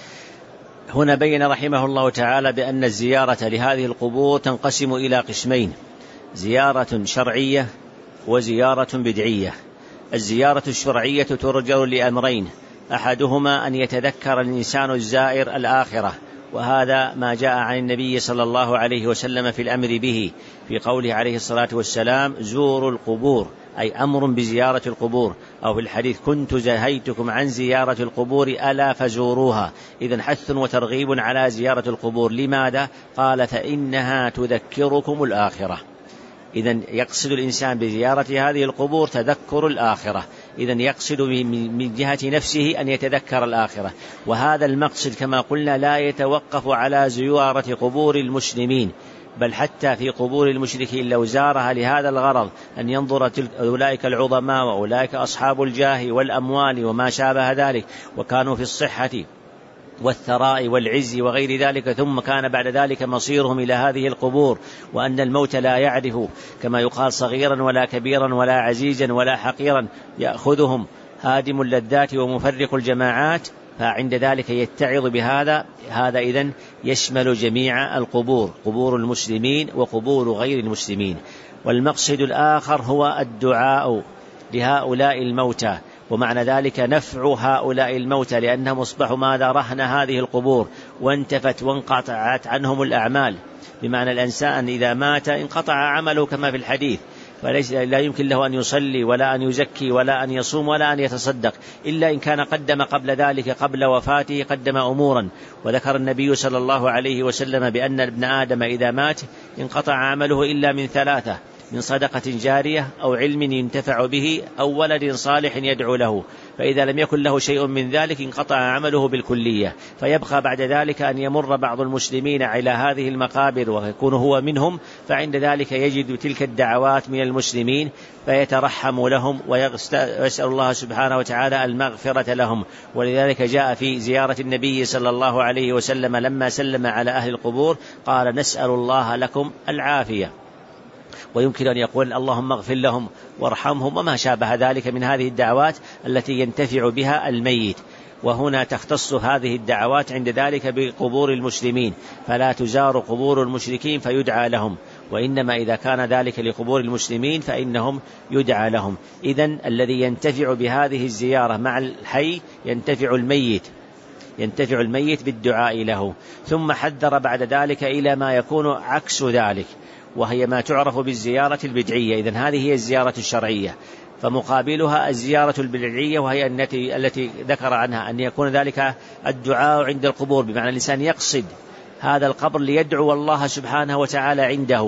هنا بين رحمه الله تعالى بأن الزيارة لهذه القبور تنقسم إلى قسمين: زيارة شرعية وزيارة بدعية. الزيارة الشرعية ترجع لأمرين: أحدهما أن يتذكر الإنسان الزائر الآخرة، وهذا ما جاء عن النبي صلى الله عليه وسلم في الأمر به في قوله عليه الصلاة والسلام: زوروا القبور، أي أمر بزيارة القبور، أو في الحديث: كنت زهيتكم عن زيارة القبور ألا فزوروها. إذن حث وترغيب على زيارة القبور. لماذا؟ قال: فإنها تذكركم الآخرة. إذن يقصد الإنسان بزيارة هذه القبور تذكر الآخرة، إذن يقصد من جهة نفسه أن يتذكر الآخرة. وهذا المقصد كما قلنا لا يتوقف على زيارة قبور المسلمين، بل حتى في قبور المشركين لو زارها لهذا الغرض أن ينظر أولئك العظماء وأولئك أصحاب الجاه والأموال وما شابه ذلك، وكانوا في الصحة والثراء والعز وغير ذلك، ثم كان بعد ذلك مصيرهم إلى هذه القبور، وأن الموت لا يعرف كما يقال صغيرا ولا كبيرا ولا عزيزا ولا حقيرا، يأخذهم هادم اللذات ومفرق الجماعات، فعند ذلك يتعظ بهذا. هذا إذن يشمل جميع القبور، قبور المسلمين وقبور غير المسلمين. والمقصد الآخر هو الدعاء لهؤلاء الموتى، ومعنى ذلك نفع هؤلاء الموتى، لأنهم أصبحوا ماذا؟ رهن هذه القبور، وانتفت وانقطعت عنهم الأعمال، بمعنى الإنسان إذا مات انقطع عمله كما في الحديث، فليس لا يمكن له أن يصلي ولا أن يزكي ولا أن يصوم ولا أن يتصدق، إلا إن كان قدم قبل ذلك قبل وفاته قدم أمورا. وذكر النبي صلى الله عليه وسلم بأن ابن آدم إذا مات انقطع عمله إلا من ثلاثة: من صدقة جارية أو علم ينتفع به أو ولد صالح يدعو له. فإذا لم يكن له شيء من ذلك انقطع عمله بالكلية، فيبقى بعد ذلك أن يمر بعض المسلمين على هذه المقابر ويكون هو منهم، فعند ذلك يجد تلك الدعوات من المسلمين فيترحم لهم ويسأل الله سبحانه وتعالى المغفرة لهم. ولذلك جاء في زيارة النبي صلى الله عليه وسلم لما سلم على أهل القبور قال: نسأل الله لكم العافية. ويمكن أن يقول: اللهم اغفر لهم وارحمهم وما شابه ذلك من هذه الدعوات التي ينتفع بها الميت. وهنا تختص هذه الدعوات عند ذلك بقبور المسلمين، فلا تزار قبور المشركين فيدعى لهم، وإنما إذا كان ذلك لقبور المسلمين فإنهم يدعى لهم. إذن الذي ينتفع بهذه الزيارة مع الحي ينتفع الميت ينتفع الميت بالدعاء له. ثم حذر بعد ذلك إلى ما يكون عكس ذلك، وهي ما تعرف بالزيارة البدعية. إذن هذه هي الزيارة الشرعية، فمقابلها الزيارة البدعية، وهي التي التي ذكر عنها أن يكون ذلك الدعاء عند القبور، بمعنى الإنسان يقصد هذا القبر ليدعو الله سبحانه وتعالى عنده،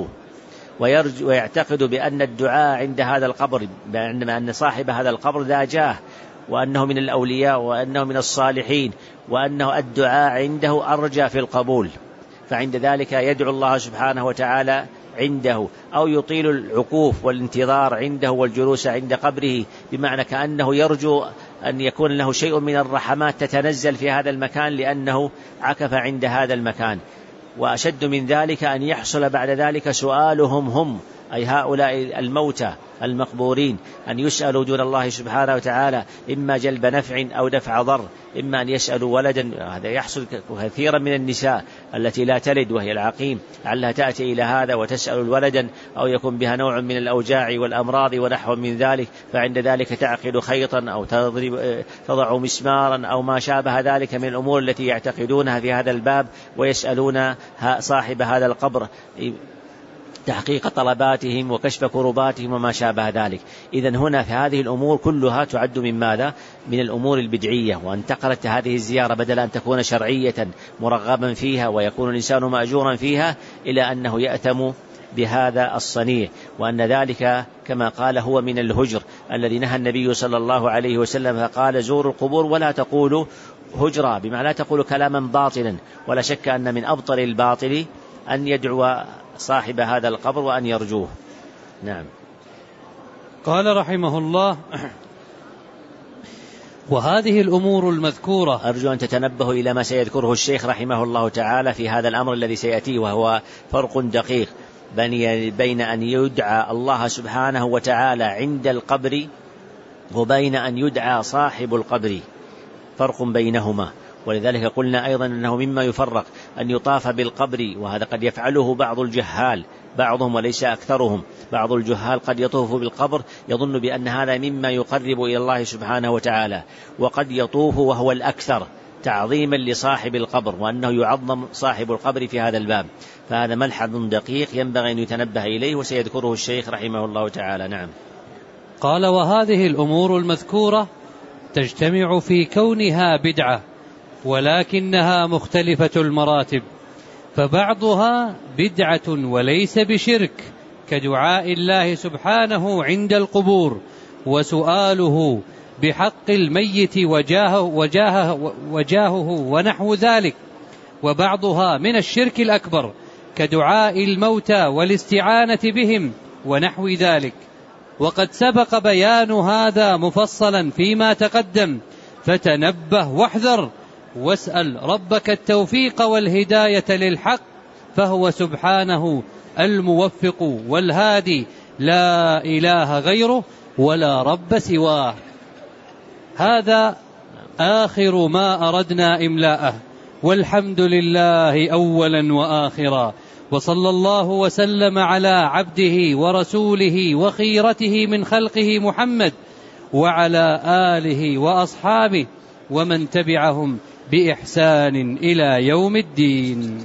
ويرجو ويعتقد بأن الدعاء عند هذا القبر، بأنما أن صاحب هذا القبر ذا جاه، وأنه من الأولياء، وأنه من الصالحين، وأنه الدعاء عنده أرجى في القبول، فعند ذلك يدعو الله سبحانه وتعالى عنده، أو يطيل العكوف والانتظار عنده والجلوس عند قبره، بمعنى كأنه يرجو أن يكون له شيء من الرحمات تتنزل في هذا المكان لأنه عكف عند هذا المكان. وأشد من ذلك أن يحصل بعد ذلك سؤالهم هم، أي هؤلاء الموتى المقبورين، أن يسألوا دون الله سبحانه وتعالى إما جلب نفع أو دفع ضر، إما أن يسألوا ولدا. هذا يحصل كثيرا من النساء التي لا تلد وهي العقيم، لعلها تأتي إلى هذا وتسأل الولدا، أو يكون بها نوع من الأوجاع والأمراض ونحو من ذلك، فعند ذلك تعقد خيطا أو تضرب تضع مسمارا أو ما شابه ذلك من الأمور التي يعتقدونها في هذا الباب، ويسألون صاحب هذا القبر تحقيق طلباتهم وكشف كرباتهم وما شابه ذلك. إذن هنا في هذه الأمور كلها تعد من ماذا؟ من الأمور البدعية. وانتقلت هذه الزيارة بدل أن تكون شرعية مرغبا فيها ويكون الإنسان مأجورا فيها، إلى أنه يأثم بهذا الصنيع، وأن ذلك كما قال هو من الهجر الذي نهى النبي صلى الله عليه وسلم، فقال: زوروا القبور ولا تقولوا هجرا، بمعنى لا تقولوا كلاما باطلا. ولا شك أن من أبطل الباطل أن يدعو صاحب هذا القبر وأن يرجوه. نعم. قال رحمه الله: وهذه الأمور المذكورة. أرجو أن تتنبهوا إلى ما سيذكره الشيخ رحمه الله تعالى في هذا الأمر الذي سيأتي، وهو فرق دقيق بين أن يدعى الله سبحانه وتعالى عند القبر وبين أن يدعى صاحب القبر، فرق بينهما. ولذلك قلنا أيضا أنه مما يفرق أن يطاف بالقبر، وهذا قد يفعله بعض الجهال، بعضهم وليس أكثرهم. بعض الجهال قد يطوف بالقبر يظن بأن هذا مما يقرب إلى الله سبحانه وتعالى، وقد يطوف وهو الأكثر تعظيما لصاحب القبر، وأنه يعظم صاحب القبر في هذا الباب. فهذا ملحظ دقيق ينبغي أن يتنبه إليه، وسيذكره الشيخ رحمه الله تعالى. نعم. قال: وهذه الأمور المذكورة تجتمع في كونها بدعة، ولكنها مختلفة المراتب، فبعضها بدعة وليس بشرك، كدعاء الله سبحانه عند القبور وسؤاله بحق الميت وجاهه, وجاهه, وجاهه ونحو ذلك. وبعضها من الشرك الأكبر، كدعاء الموتى والاستعانة بهم ونحو ذلك. وقد سبق بيان هذا مفصلا فيما تقدم، فتنبه واحذر، واسأل ربك التوفيق والهداية للحق، فهو سبحانه الموفق والهادي، لا إله غيره ولا رب سواه. هذا آخر ما أردنا إملاءه، والحمد لله أولا وآخرا، وصلى الله وسلم على عبده ورسوله وخيرته من خلقه محمد وعلى آله وأصحابه ومن تبعهم بإحسان إلى يوم الدين.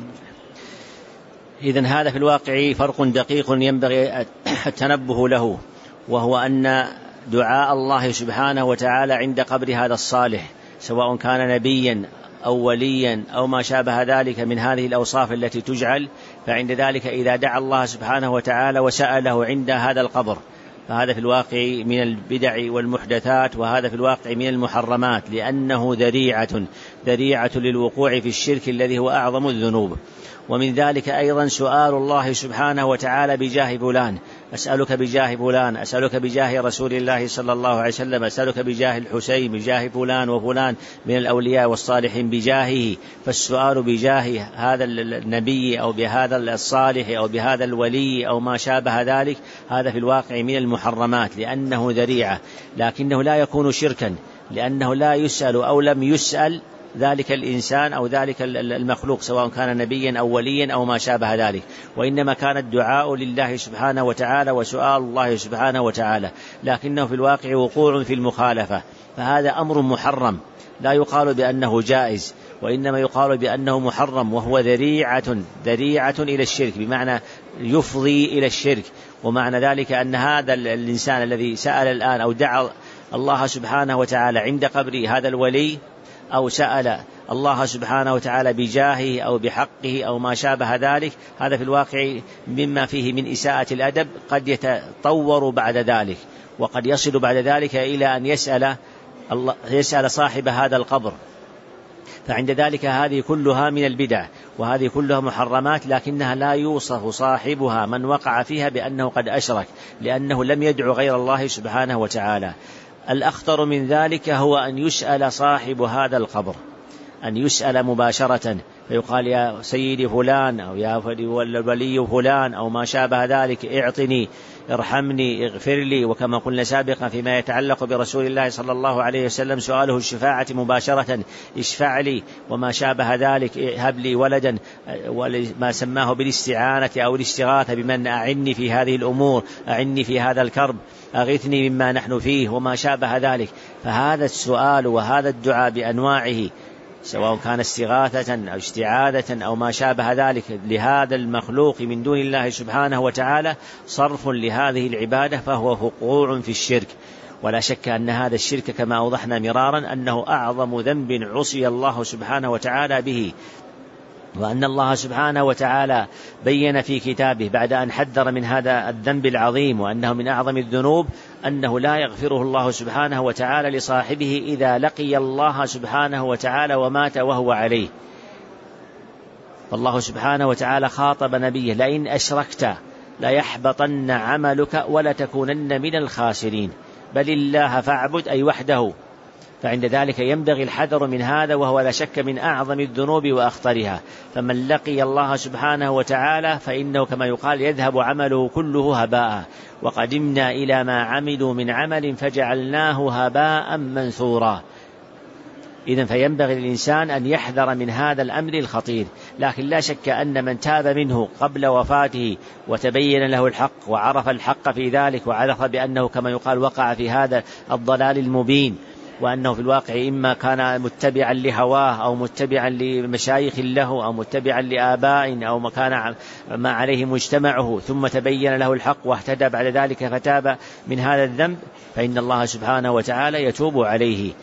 إذن هذا في الواقع فرق دقيق ينبغي التنبه له، وهو أن دعاء الله سبحانه وتعالى عند قبر هذا الصالح، سواء كان نبيا أو وليا أو ما شابه ذلك من هذه الأوصاف التي تجعل، فعند ذلك إذا دعا الله سبحانه وتعالى وسأله عند هذا القبر، فهذا في الواقع من البدع والمحدثات، وهذا في الواقع من المحرمات، لأنه ذريعة ذريعة للوقوع في الشرك الذي هو أعظم الذنوب. ومن ذلك أيضا سؤال الله سبحانه وتعالى بجاه فلان، أسألك بجاه فلان، أسألك بجاه رسول الله صلى الله عليه وسلم، أسألك بجاه الحسين، بجاه فلان وفلان من الأولياء والصالحين بجاهه. فالسؤال بجاه هذا النبي أو بهذا الصالح أو بهذا الولي أو ما شابه ذلك، هذا في الواقع من المحرمات، لأنه ذريعة، لكنه لا يكون شركا، لأنه لا يسأل أو لم يسأل ذلك الإنسان أو ذلك المخلوق، سواء كان نبيا أو وليا أو ما شابه ذلك، وإنما كان الدعاء لله سبحانه وتعالى وسؤال الله سبحانه وتعالى، لكنه في الواقع وقوع في المخالفة، فهذا أمر محرم، لا يقال بأنه جائز، وإنما يقال بأنه محرم، وهو ذريعة ذريعة إلى الشرك، بمعنى يفضي إلى الشرك. ومعنى ذلك أن هذا الإنسان الذي سأل الآن أو دعا الله سبحانه وتعالى عند قبر هذا الولي، أو سأل الله سبحانه وتعالى بجاهه أو بحقه أو ما شابه ذلك، هذا في الواقع مما فيه من إساءة الأدب، قد يتطور بعد ذلك، وقد يصل بعد ذلك إلى أن يسأل الله يسأل صاحب هذا القبر. فعند ذلك هذه كلها من البدع، وهذه كلها محرمات، لكنها لا يوصف صاحبها من وقع فيها بأنه قد أشرك، لأنه لم يدعو غير الله سبحانه وتعالى. الأخطر من ذلك هو أن يسأل صاحب هذا القبر، أن يسأل مباشرة، فيقال يا سيدي فلان أو يا ولي فلان أو ما شابه ذلك، اعطني، ارحمني، اغفر لي. وكما قلنا سابقا فيما يتعلق برسول الله صلى الله عليه وسلم سؤاله الشفاعة مباشرة، اشفع لي وما شابه ذلك، هب لي ولدا، ما سماه بالاستعانة أو الاستغاثة بمن أعني في هذه الأمور، أعني في هذا الكرب، أغثني مما نحن فيه وما شابه ذلك. فهذا السؤال وهذا الدعاء بأنواعه، سواء كان استغاثة أو استعاذة أو ما شابه ذلك لهذا المخلوق من دون الله سبحانه وتعالى، صرف لهذه العبادة، فهو وقوع في الشرك. ولا شك أن هذا الشرك كما أوضحنا مرارا أنه أعظم ذنب عصي الله سبحانه وتعالى به، وأن الله سبحانه وتعالى بين في كتابه بعد أن حذر من هذا الذنب العظيم وأنه من أعظم الذنوب، أنه لا يغفره الله سبحانه وتعالى لصاحبه إذا لقي الله سبحانه وتعالى ومات وهو عليه. فالله سبحانه وتعالى خاطب نبيه: لئن أشركت ليحبطن عملك ولتكونن من الخاسرين، بل الله فاعبد، أي وحده. فعند ذلك ينبغي الحذر من هذا، وهو لا شك من أعظم الذنوب وأخطرها. فمن لقي الله سبحانه وتعالى فإنه كما يقال يذهب عمله كله هباء، وقدمنا إلى ما عملوا من عمل فجعلناه هباء منثورا. إذن فينبغي للإنسان أن يحذر من هذا الأمر الخطير. لكن لا شك أن من تاب منه قبل وفاته وتبين له الحق وعرف الحق في ذلك، وعرف بأنه كما يقال وقع في هذا الضلال المبين، وأنه في الواقع إما كان متبعا لهواه أو متبعا لمشايخ له أو متبعا لآباء أو ما كان ما عليه مجتمعه، ثم تبين له الحق واهتدى بعد ذلك فتاب من هذا الذنب، فإن الله سبحانه وتعالى يتوب عليه.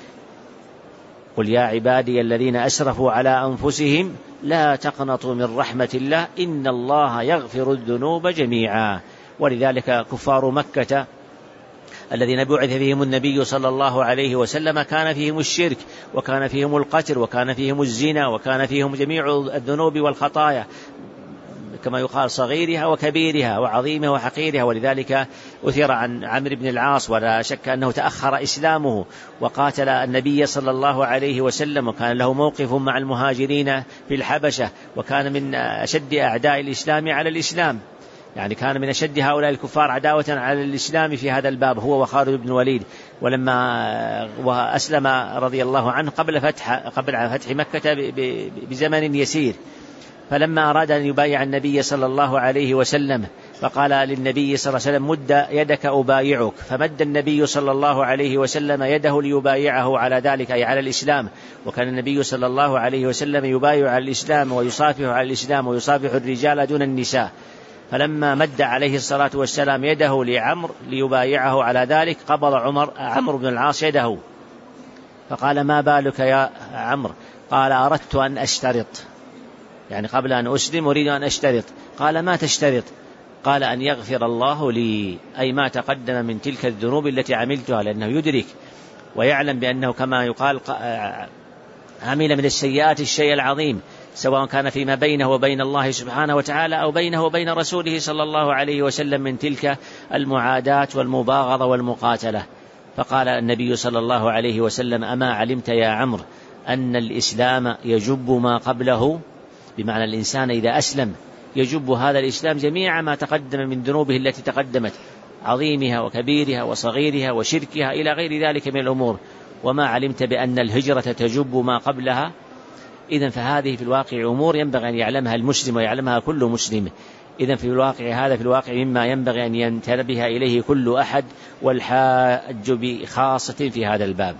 قل يا عبادي الذين أسرفوا على أنفسهم لا تقنطوا من رحمة الله إن الله يغفر الذنوب جميعا. ولذلك كفار مكة الذين بعث فيهم النبي صلى الله عليه وسلم كان فيهم الشرك، وكان فيهم القتل، وكان فيهم الزنا، وكان فيهم جميع الذنوب والخطايا كما يقال صغيرها وكبيرها وعظيمها وحقيرها. ولذلك أثر عن عمرو بن العاص، ولا شك أنه تأخر إسلامه وقاتل النبي صلى الله عليه وسلم، وكان له موقف مع المهاجرين في الحبشة، وكان من أشد أعداء الإسلام على الإسلام، يعني كان من أشد هؤلاء الكفار عداوة على الإسلام في هذا الباب هو وخالد بن الوليد. ولما وأسلم رضي الله عنه قبل فتح قبل فتح مكة بزمن يسير، فلما أراد أن يبايع النبي صلى الله عليه وسلم فقال للنبي صلى الله عليه وسلم: مد يدك أبايعك، فمد النبي صلى الله عليه وسلم يده ليبايعه على ذلك، أي على الإسلام. وكان النبي صلى الله عليه وسلم يبايع على الإسلام ويصافح على الإسلام ويصافح الرجال دون النساء. فلما مد عليه الصلاة والسلام يده لعمر ليبايعه على ذلك، قبض عمر عمرو بن العاص يده فقال: ما بالك يا عمرو؟ قال: أردت أن أشترط، يعني قبل أن أسلم أريد أن أشترط. قال: ما تشترط؟ قال: أن يغفر الله لي، أي ما تقدم من تلك الذنوب التي عملتها، لأنه يدرك ويعلم بأنه كما يقال عمل من السيئات الشيء العظيم، سواء كان فيما بينه وبين الله سبحانه وتعالى أو بينه وبين رسوله صلى الله عليه وسلم من تلك المعاداة والمباغضة والمقاتلة. فقال النبي صلى الله عليه وسلم: أما علمت يا عمرو أن الإسلام يجب ما قبله؟ بمعنى الإنسان إذا أسلم يجب هذا الإسلام جميع ما تقدم من ذنوبه التي تقدمت، عظيمها وكبيرها وصغيرها وشركها إلى غير ذلك من الأمور. وما علمت بأن الهجرة تجب ما قبلها؟ إذن فهذه في الواقع أمور ينبغي أن يعلمها المسلم ويعلمها كل مسلم. إذن في الواقع هذا في الواقع مما ينبغي أن ينتبه إليه كل أحد، والحاج بخاصة في هذا الباب.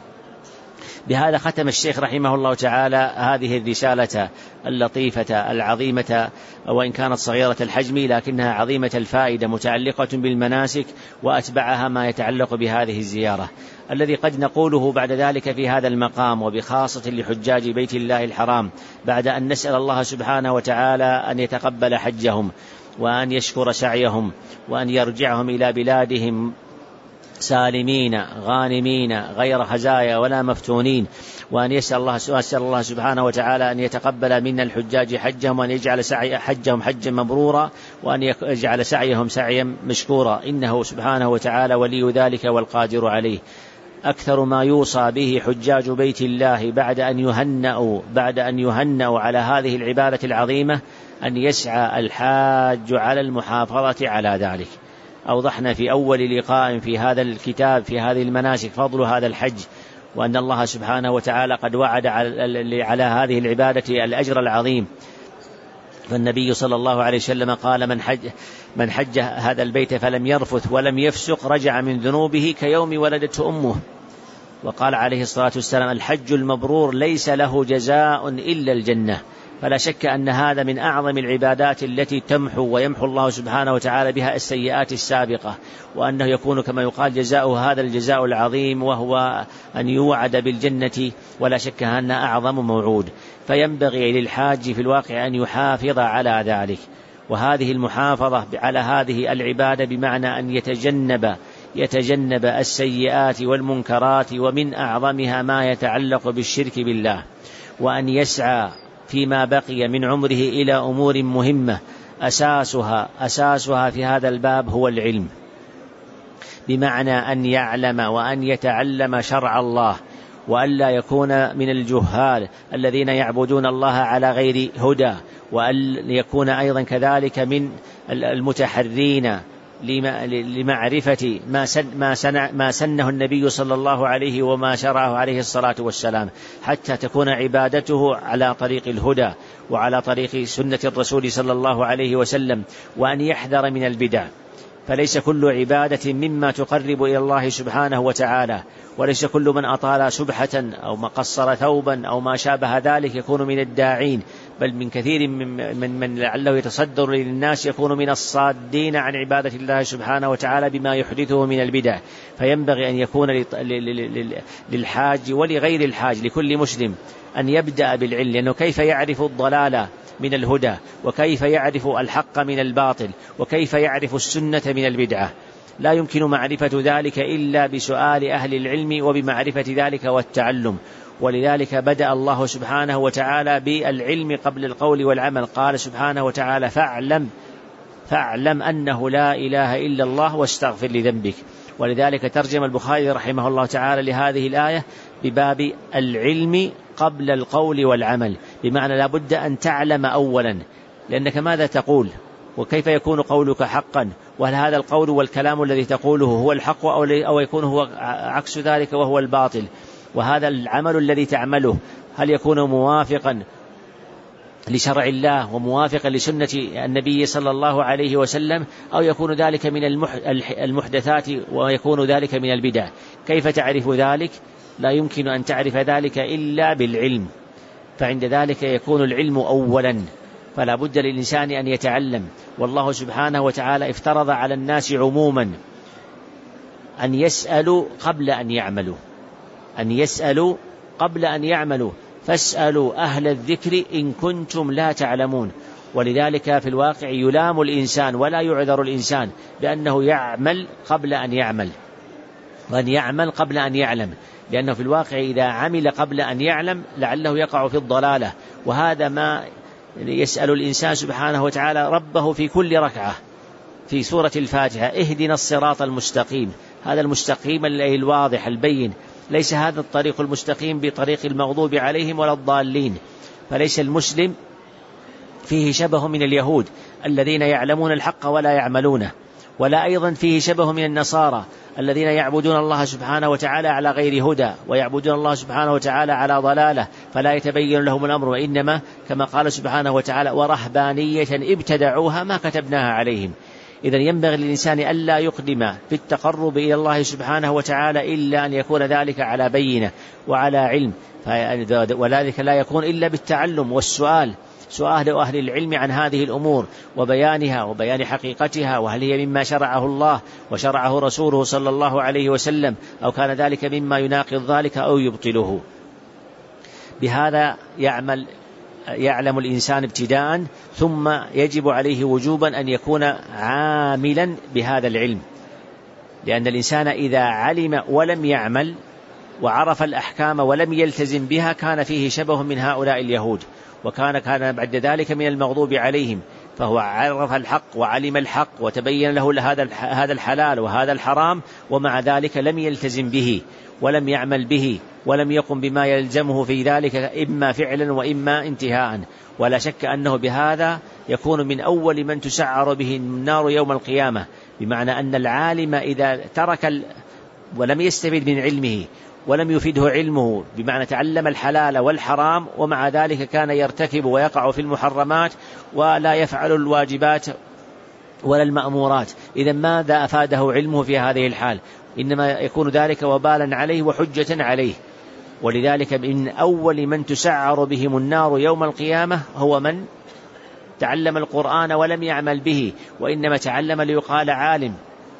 بهذا ختم الشيخ رحمه الله تعالى هذه الرسالة اللطيفة العظيمة، وإن كانت صغيرة الحجم لكنها عظيمة الفائدة، متعلقة بالمناسك وأتبعها ما يتعلق بهذه الزيارة، الذي قد نقوله بعد ذلك في هذا المقام، وبخاصة لحجاج بيت الله الحرام، بعد أن نسأل الله سبحانه وتعالى أن يتقبل حجهم وأن يشكر سعيهم وأن يرجعهم إلى بلادهم سالمين غانمين غير خزايا ولا مفتونين، وأن يسأل الله, يسأل الله سبحانه وتعالى أن يتقبل من الحجاج حجهم، وأن يجعل سعي حجهم حجا مبرورا، وأن يجعل سعيهم سعيا مشكورا، إنه سبحانه وتعالى ولي ذلك والقادر عليه. أكثر ما يوصى به حجاج بيت الله بعد أن يهنأوا بعد أن يهنأوا على هذه العبادة العظيمة أن يسعى الحاج على المحافظة على ذلك. أوضحنا في أول لقاء في هذا الكتاب في هذه المناسك فضل هذا الحج، وأن الله سبحانه وتعالى قد وعد على هذه العبادة الأجر العظيم. فالنبي صلى الله عليه وسلم قال: من حج, من حج هذا البيت فلم يرفث ولم يفسق رجع من ذنوبه كيوم ولدته أمه. وقال عليه الصلاة والسلام: الحج المبرور ليس له جزاء إلا الجنة. فلا شك أن هذا من أعظم العبادات التي تمحو ويمحو الله سبحانه وتعالى بها السيئات السابقة، وأنه يكون كما يقال جزاؤه هذا الجزاء العظيم، وهو أن يوعد بالجنة، ولا شك أن أعظم موعود. فينبغي للحاج في الواقع أن يحافظ على ذلك، وهذه المحافظة على هذه العبادة بمعنى أن يتجنب يتجنب السيئات والمنكرات، ومن أعظمها ما يتعلق بالشرك بالله، وأن يسعى فيما بقي من عمره إلى أمور مهمة أساسها أساسها في هذا الباب هو العلم، بمعنى أن يعلم وأن يتعلم شرع الله، وأن لا يكون من الجهال الذين يعبدون الله على غير هدى، وأن يكون أيضا كذلك من المتحرين لمعرفة ما سن ما سن ما سنه النبي صلى الله عليه وما شرعه عليه الصلاة والسلام، حتى تكون عبادته على طريق الهدى وعلى طريق سنة الرسول صلى الله عليه وسلم، وأن يحذر من البدع. فليس كل عبادة مما تقرب إلى الله سبحانه وتعالى، وليس كل من أطال سبحة أو ما قصر ثوبا أو ما شابه ذلك يكون من الداعين، بل من كثير من, من, من لعله يتصدر للناس يكون من الصادين عن عبادة الله سبحانه وتعالى بما يحدثه من البدع. فينبغي أن يكون للحاج ولغير الحاج لكل مسلم أن يبدأ بالعلم، لأنه كيف يعرف الضلال من الهدى، وكيف يعرف الحق من الباطل، وكيف يعرف السنة من البدعة؟ لا يمكن معرفة ذلك إلا بسؤال أهل العلم وبمعرفة ذلك والتعلم. ولذلك بدأ الله سبحانه وتعالى بالعلم قبل القول والعمل، قال سبحانه وتعالى فاعلم فاعلم أنه لا إله إلا الله واستغفر لذنبك. ولذلك ترجم البخاري رحمه الله تعالى لهذه الآية بباب العلم قبل القول والعمل، بمعنى لا بد أن تعلم أولا، لأنك ماذا تقول وكيف يكون قولك حقا، وهل هذا القول والكلام الذي تقوله هو الحق أو يكون هو عكس ذلك وهو الباطل، وهذا العمل الذي تعمله هل يكون موافقا لشرع الله وموافقا لسنة النبي صلى الله عليه وسلم، أو يكون ذلك من المحدثات ويكون ذلك من البدع. كيف تعرف ذلك؟ لا يمكن أن تعرف ذلك إلا بالعلم، فعند ذلك يكون العلم أولا، فلا بد للإنسان أن يتعلم. والله سبحانه وتعالى افترض على الناس عموما أن يسألوا قبل أن يعملوا أن يسألوا قبل أن يعملوا فاسألوا أهل الذكر إن كنتم لا تعلمون. ولذلك في الواقع يلام الإنسان ولا يعذر الإنسان بأنه يعمل قبل أن يعمل، وأن يعمل قبل أن يعلم، لأنه في الواقع إذا عمل قبل أن يعلم لعله يقع في الضلالة. وهذا ما يسأل الإنسان سبحانه وتعالى ربه في كل ركعة في سورة الفاتحة: اهدنا الصراط المستقيم. هذا المستقيم الواضح البين، ليس هذا الطريق المستقيم بطريق المغضوب عليهم ولا الضالين. فليس المسلم فيه شبه من اليهود الذين يعلمون الحق ولا يعملونه، ولا أيضا فيه شبه من النصارى الذين يعبدون الله سبحانه وتعالى على غير هدى، ويعبدون الله سبحانه وتعالى على ضلالة فلا يتبين لهم الأمر، وإنما كما قال سبحانه وتعالى: ورهبانية ابتدعوها ما كتبناها عليهم. إذن ينبغي للإنسان ألا يقدم في التقرب إلى الله سبحانه وتعالى إلا أن يكون ذلك على بينة وعلى علم، وذلك لا يكون إلا بالتعلم والسؤال، سؤال أهل العلم عن هذه الأمور وبيانها وبيان حقيقتها، وهل هي مما شرعه الله وشرعه رسوله صلى الله عليه وسلم، أو كان ذلك مما يناقض ذلك أو يبطله. بهذا يعمل يعلم الإنسان ابتداء، ثم يجب عليه وجوبا أن يكون عاملا بهذا العلم، لأن الإنسان إذا علم ولم يعمل وعرف الأحكام ولم يلتزم بها كان فيه شبه من هؤلاء اليهود، وكان كان بعد ذلك من المغضوب عليهم. فهو عرف الحق وعلم الحق وتبين له هذا الحلال وهذا الحرام، ومع ذلك لم يلتزم به ولم يعمل به ولم يقم بما يلزمه في ذلك، إما فعلا وإما انتهاء. ولا شك أنه بهذا يكون من أول من تسعر به النار يوم القيامة، بمعنى أن العالم إذا ترك ولم يستفيد من علمه ولم يفيده علمه، بمعنى تعلم الحلال والحرام ومع ذلك كان يرتكب ويقع في المحرمات ولا يفعل الواجبات ولا المأمورات، إذا ماذا أفاده علمه في هذه الحال؟ إنما يكون ذلك وبالا عليه وحجة عليه. ولذلك من أول من تسعر بهم النار يوم القيامة هو من تعلم القرآن ولم يعمل به، وإنما تعلم ليقال عالم،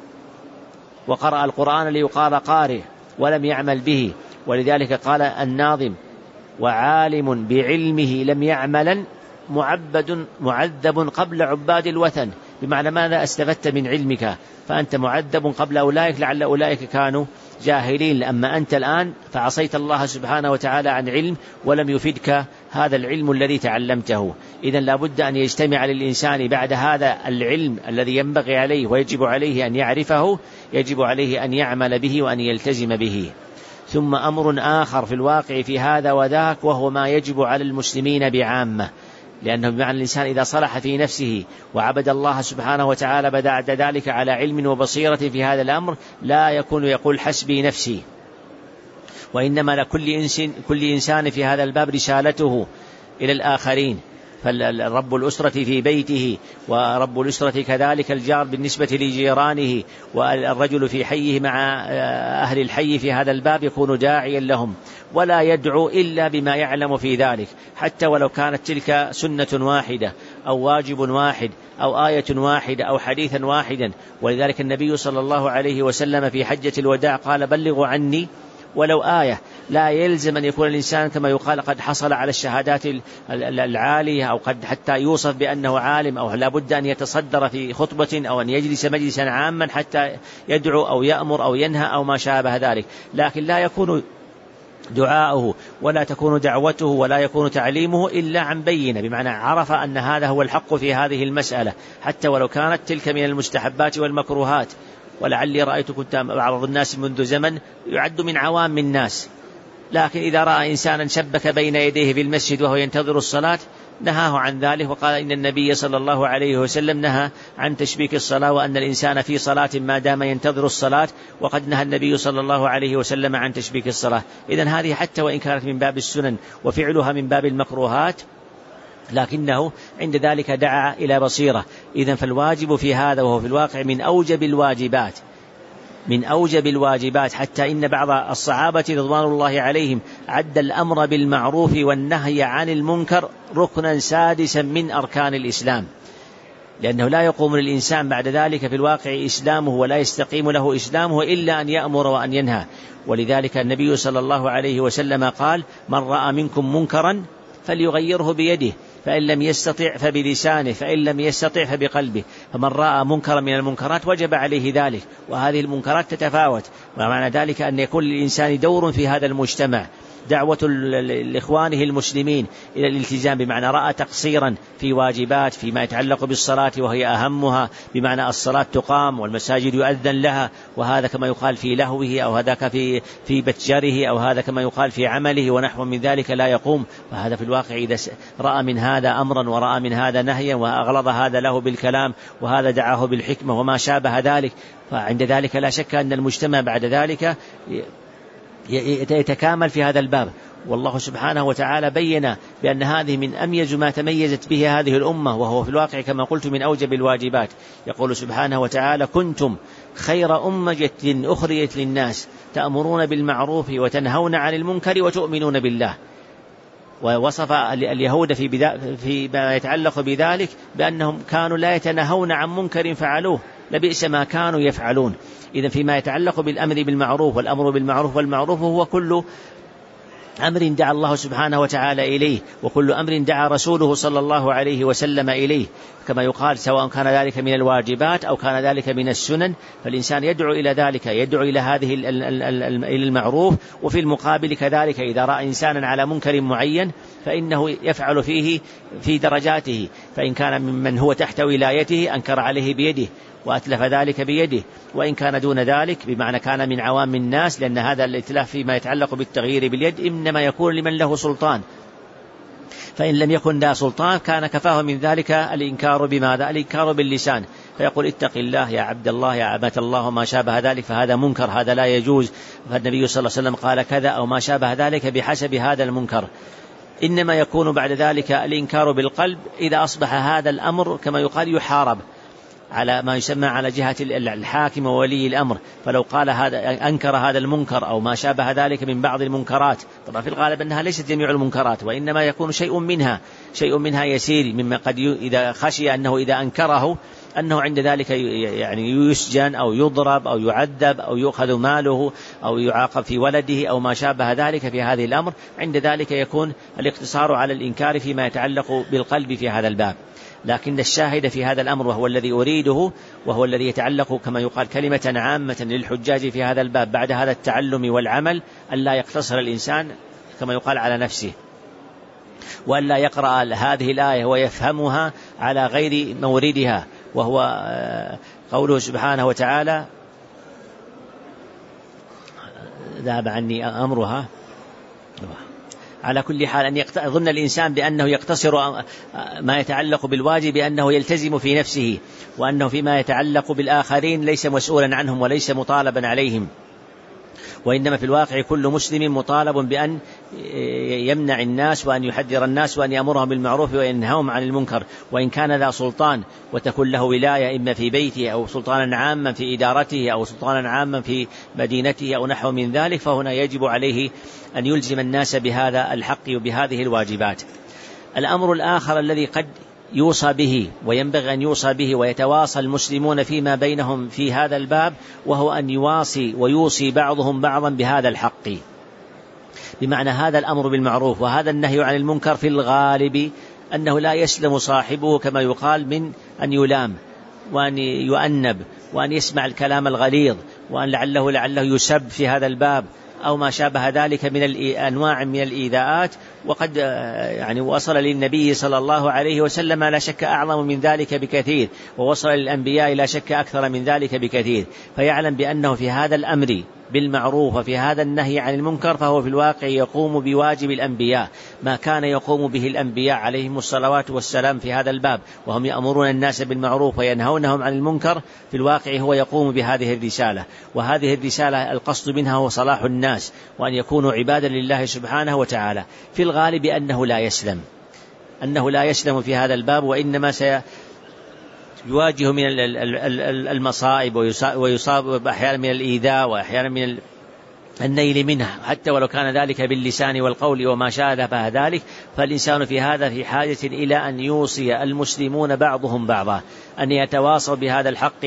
وقرأ القرآن ليقال قارئ ولم يعمل به. ولذلك قال الناظم: وعالم بعلمه لم يعملا معبد معذب قبل عباد الوثن. بمعنى ماذا استفدت من علمك؟ فأنت معذب قبل أولئك، لعل أولئك كانوا جاهلين. أما أنت الآن فعصيت الله سبحانه وتعالى عن علم ولم يفدك هذا العلم الذي تعلمته. إذن لا بد أن يجتمع للإنسان بعد هذا العلم الذي ينبغي عليه ويجب عليه أن يعرفه، يجب عليه أن يعمل به وأن يلتزم به. ثم أمر آخر في الواقع في هذا وذاك، وهو ما يجب على المسلمين بعامة، لأنه بمعنى الإنسان إذا صلح في نفسه وعبد الله سبحانه وتعالى بعد ذلك على علم وبصيرة في هذا الأمر، لا يكون يقول حسبي نفسي، وإنما لكل إنسان, كل إنسان في هذا الباب رسالته إلى الآخرين. فالرب الأسرة في بيته، ورب الأسرة كذلك الجار بالنسبة لجيرانه، والرجل في حيه مع أهل الحي في هذا الباب يكون داعيا لهم، ولا يدعو إلا بما يعلم في ذلك، حتى ولو كانت تلك سنة واحدة أو واجب واحد أو آية واحدة أو حديثا واحدا. ولذلك النبي صلى الله عليه وسلم في حجة الوداع قال بلغوا عني ولو آية. لا يلزم أن يكون الإنسان كما يقال قد حصل على الشهادات العالية أو قد حتى يوصف بأنه عالم، أو لا بد أن يتصدر في خطبة أو أن يجلس مجلسا عاما حتى يدعو أو يأمر أو ينهى أو ما شابه ذلك. لكن لا يكون دعاؤه ولا تكون دعوته ولا يكون تعليمه إلا عن بينة، بمعنى عرف أن هذا هو الحق في هذه المسألة، حتى ولو كانت تلك من المستحبات والمكروهات. ولعلي رأيت كنت بعض الناس منذ زمن يعد من عوام الناس، لكن إذا رأى إنسانا شبك بين يديه في المسجد وهو ينتظر الصلاة نهاه عن ذلك، وقال إن النبي صلى الله عليه وسلم نهى عن تشبيك الصلاة، وأن الإنسان في صلاة ما دام ينتظر الصلاة، وقد نهى النبي صلى الله عليه وسلم عن تشبيك الصلاة. إذن هذه حتى وإن كانت من باب السنن وفعلها من باب المكروهات، لكنه عند ذلك دعا إلى بصيرة. إذن فالواجب في هذا، وهو في الواقع من أوجب الواجبات من أوجب الواجبات حتى إن بعض الصحابة رضوان الله عليهم عد الأمر بالمعروف والنهي عن المنكر ركنا سادسا من أركان الإسلام، لأنه لا يقوم للإنسان بعد ذلك في الواقع إسلامه ولا يستقيم له إسلامه إلا أن يأمر وأن ينهى. ولذلك النبي صلى الله عليه وسلم قال من رأى منكم منكرا فليغيره بيده، فإن لم يستطع فبلسانه، فإن لم يستطع فبقلبه. فمن رأى منكرا من المنكرات وجب عليه ذلك، وهذه المنكرات تتفاوت، ومعنى ذلك أن يكون للإنسان دور في هذا المجتمع، دعوة لإخوانه المسلمين إلى الالتزام، بمعنى رأى تقصيرا في واجبات فيما يتعلق بالصلاة وهي أهمها، بمعنى الصلاة تقام والمساجد يؤذن لها، وهذا كما يقال في لهوه، أو هذاك في في بتجره، أو هذا كما يقال في عمله ونحو من ذلك لا يقوم. فهذا في الواقع إذا رأى من هذا أمرا ورأى من هذا نهيا وأغلظ هذا له بالكلام وهذا دعاه بالحكمة وما شابه ذلك، فعند ذلك لا شك أن المجتمع بعد ذلك يتكامل في هذا الباب. والله سبحانه وتعالى بين بأن هذه من أميز ما تميزت به هذه الأمة، وهو في الواقع كما قلت من أوجب الواجبات. يقول سبحانه وتعالى كنتم خير أمة أخرجت للناس تأمرون بالمعروف وتنهون عن المنكر وتؤمنون بالله. ووصف اليهود في فيما يتعلق بذلك بأنهم كانوا لا يتنهون عن منكر فعلوه لبئس ما كانوا يفعلون. إذن فيما يتعلق بالأمر بالمعروف، والأمر بالمعروف والمعروف هو كل أمر دعا الله سبحانه وتعالى إليه، وكل أمر دعا رسوله صلى الله عليه وسلم إليه، كما يقال سواء كان ذلك من الواجبات أو كان ذلك من السنن، فالإنسان يدعو إلى ذلك، يدعو إلى هذه المعروف. وفي المقابل كذلك إذا رأى إنسانا على منكر معين فإنه يفعل فيه في درجاته، فإن كان ممن هو تحت ولايته أنكر عليه بيده وأتلف ذلك بيده، وإن كان دون ذلك بمعنى كان من عوام الناس، لأن هذا الإتلاف فيما يتعلق بالتغيير باليد إنما يكون لمن له سلطان، فإن لم يكن ذا سلطان كان كفاه من ذلك الإنكار بماذا؟ الإنكار باللسان، فيقول اتق الله يا عبد الله يا عبد الله وما شابه ذلك، فهذا منكر، هذا لا يجوز، فالنبي صلى الله عليه وسلم قال كذا أو ما شابه ذلك بحسب هذا المنكر. إنما يكون بعد ذلك الإنكار بالقلب إذا أصبح هذا الأمر كما يقال يحارب على ما يسمى على جهة الحاكم وولي الأمر، فلو قال هذا أنكر هذا المنكر أو ما شابه ذلك من بعض المنكرات، طبعا في الغالب أنها ليست جميع المنكرات، وإنما يكون شيء منها شيء منها يسير، مما قد إذا خشي أنه إذا أنكره أنه عند ذلك يعني يسجن أو يضرب أو يعذب أو يؤخذ ماله أو يعاقب في ولده أو ما شابه ذلك في هذه الأمر، عند ذلك يكون الاقتصار على الإنكار فيما يتعلق بالقلب في هذا الباب. لكن الشاهد في هذا الأمر وهو الذي أريده وهو الذي يتعلق كما يقال كلمة عامة للحجاج في هذا الباب بعد هذا التعلم والعمل، أن لا يقتصر الإنسان كما يقال على نفسه، وأن لا يقرأ هذه الآية ويفهمها على غير موردها، وهو قوله سبحانه وتعالى ذهب عني أمرها. على كل حال أن يظن الإنسان بأنه يقتصر ما يتعلق بالواجب بأنه يلتزم في نفسه، وأنه فيما يتعلق بالآخرين ليس مسؤولا عنهم وليس مطالبا عليهم، وإنما في الواقع كل مسلم مطالب بأن يمنع الناس وأن يحذر الناس وأن يأمرهم بالمعروف وينهاهم عن المنكر، وإن كان ذا سلطان وتكون له ولاية إما في بيته أو سلطانا عاما في إدارته أو سلطانا عاما في مدينته أو نحو من ذلك، فهنا يجب عليه أن يلزم الناس بهذا الحق وبهذه الواجبات. الأمر الآخر الذي قد يوصى به وينبغي أن يوصى به ويتواصى المسلمون فيما بينهم في هذا الباب، وهو أن يواصي ويوصي بعضهم بعضا بهذا الحق، بمعنى هذا الأمر بالمعروف وهذا النهي عن المنكر في الغالب أنه لا يسلم صاحبه كما يقال من أن يلام وأن يؤنب وأن يسمع الكلام الغليظ وأن لعله لعله يسب في هذا الباب أو ما شابه ذلك من أنواع من الإيذاءات. وقد يعني وصل للنبي صلى الله عليه وسلم لا شك أعظم من ذلك بكثير، ووصل للأنبياء لا شك أكثر من ذلك بكثير، فيعلم بأنه في هذا الأمر بالمعروف وفي هذا النهي عن المنكر فهو في الواقع يقوم بواجب الأنبياء، ما كان يقوم به الأنبياء عليهم الصلوات والسلام في هذا الباب، وهم يأمرون الناس بالمعروف وينهونهم عن المنكر، في الواقع هو يقوم بهذه الرسالة. وهذه الرسالة القصد منها هو صلاح الناس وأن يكونوا عبادا لله سبحانه وتعالى. في الغالب أنه لا يسلم أنه لا يسلم في هذا الباب، وإنما سي يواجه من المصائب ويصاب أحيانا من الإيذاء وأحيانا من النيل منها، حتى ولو كان ذلك باللسان والقول وما شابه ذلك. فالإنسان في هذا في حاجة إلى أن يوصي المسلمون بعضهم بعضا أن يتواصوا بهذا الحق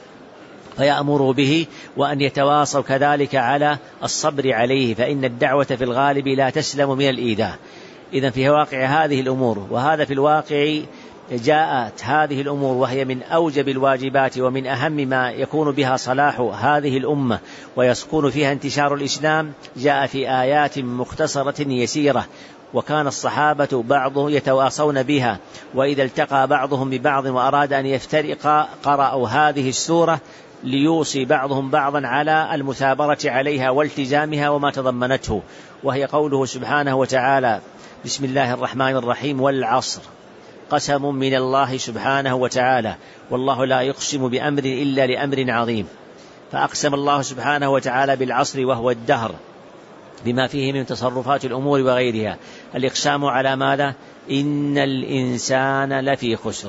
فيأمروا به، وأن يتواصوا كذلك على الصبر عليه، فإن الدعوة في الغالب لا تسلم من الإيذاء. إذن في واقع هذه الأمور، وهذا في الواقع جاءت هذه الأمور وهي من أوجب الواجبات ومن أهم ما يكون بها صلاح هذه الأمة ويسكن فيها انتشار الإسلام، جاء في آيات مختصرة يسيرة، وكان الصحابة بعضهم يتواصون بها، وإذا التقى بعضهم ببعض وأراد أن يفترق قرأوا هذه السورة ليوصي بعضهم بعضا على المثابرة عليها والتزامها وما تضمنته، وهي قوله سبحانه وتعالى: بسم الله الرحمن الرحيم، والعصر، قسم من الله سبحانه وتعالى، والله لا يقسم بأمر إلا لأمر عظيم. فأقسم الله سبحانه وتعالى بالعصر وهو الدهر بما فيه من تصرفات الأمور وغيرها. الإقسام على ماذا؟ إن الإنسان لفي خسر.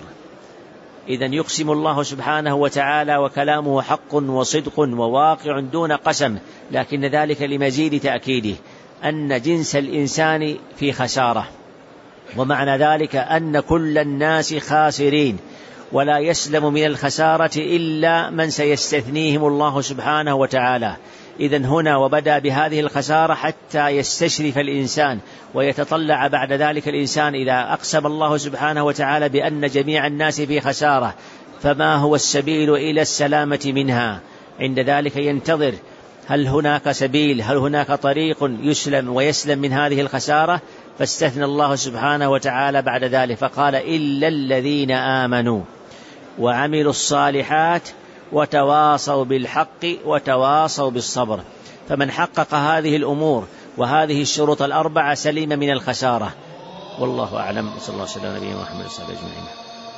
إذن يقسم الله سبحانه وتعالى وكلامه حق وصدق وواقع دون قسم، لكن ذلك لمزيد تأكيده أن جنس الإنسان في خسارة، ومعنى ذلك أن كل الناس خاسرين، ولا يسلم من الخسارة إلا من سيستثنيهم الله سبحانه وتعالى. إذن هنا وبدأ بهذه الخسارة حتى يستشرف الإنسان ويتطلع بعد ذلك الإنسان إذا أقسم الله سبحانه وتعالى بأن جميع الناس في خسارة، فما هو السبيل إلى السلامة منها؟ عند ذلك ينتظر هل هناك سبيل، هل هناك طريق يسلم ويسلم من هذه الخسارة؟ فاستثنى الله سبحانه وتعالى بعد ذلك فقال: إلا الذين آمنوا وعملوا الصالحات وتواصوا بالحق وتواصوا بالصبر. فمن حقق هذه الأمور وهذه الشروط الأربعة سلم من الخسارة، والله أعلم. صلى الله عليه وسلم نبينا محمد صلى الله عليه وسلم.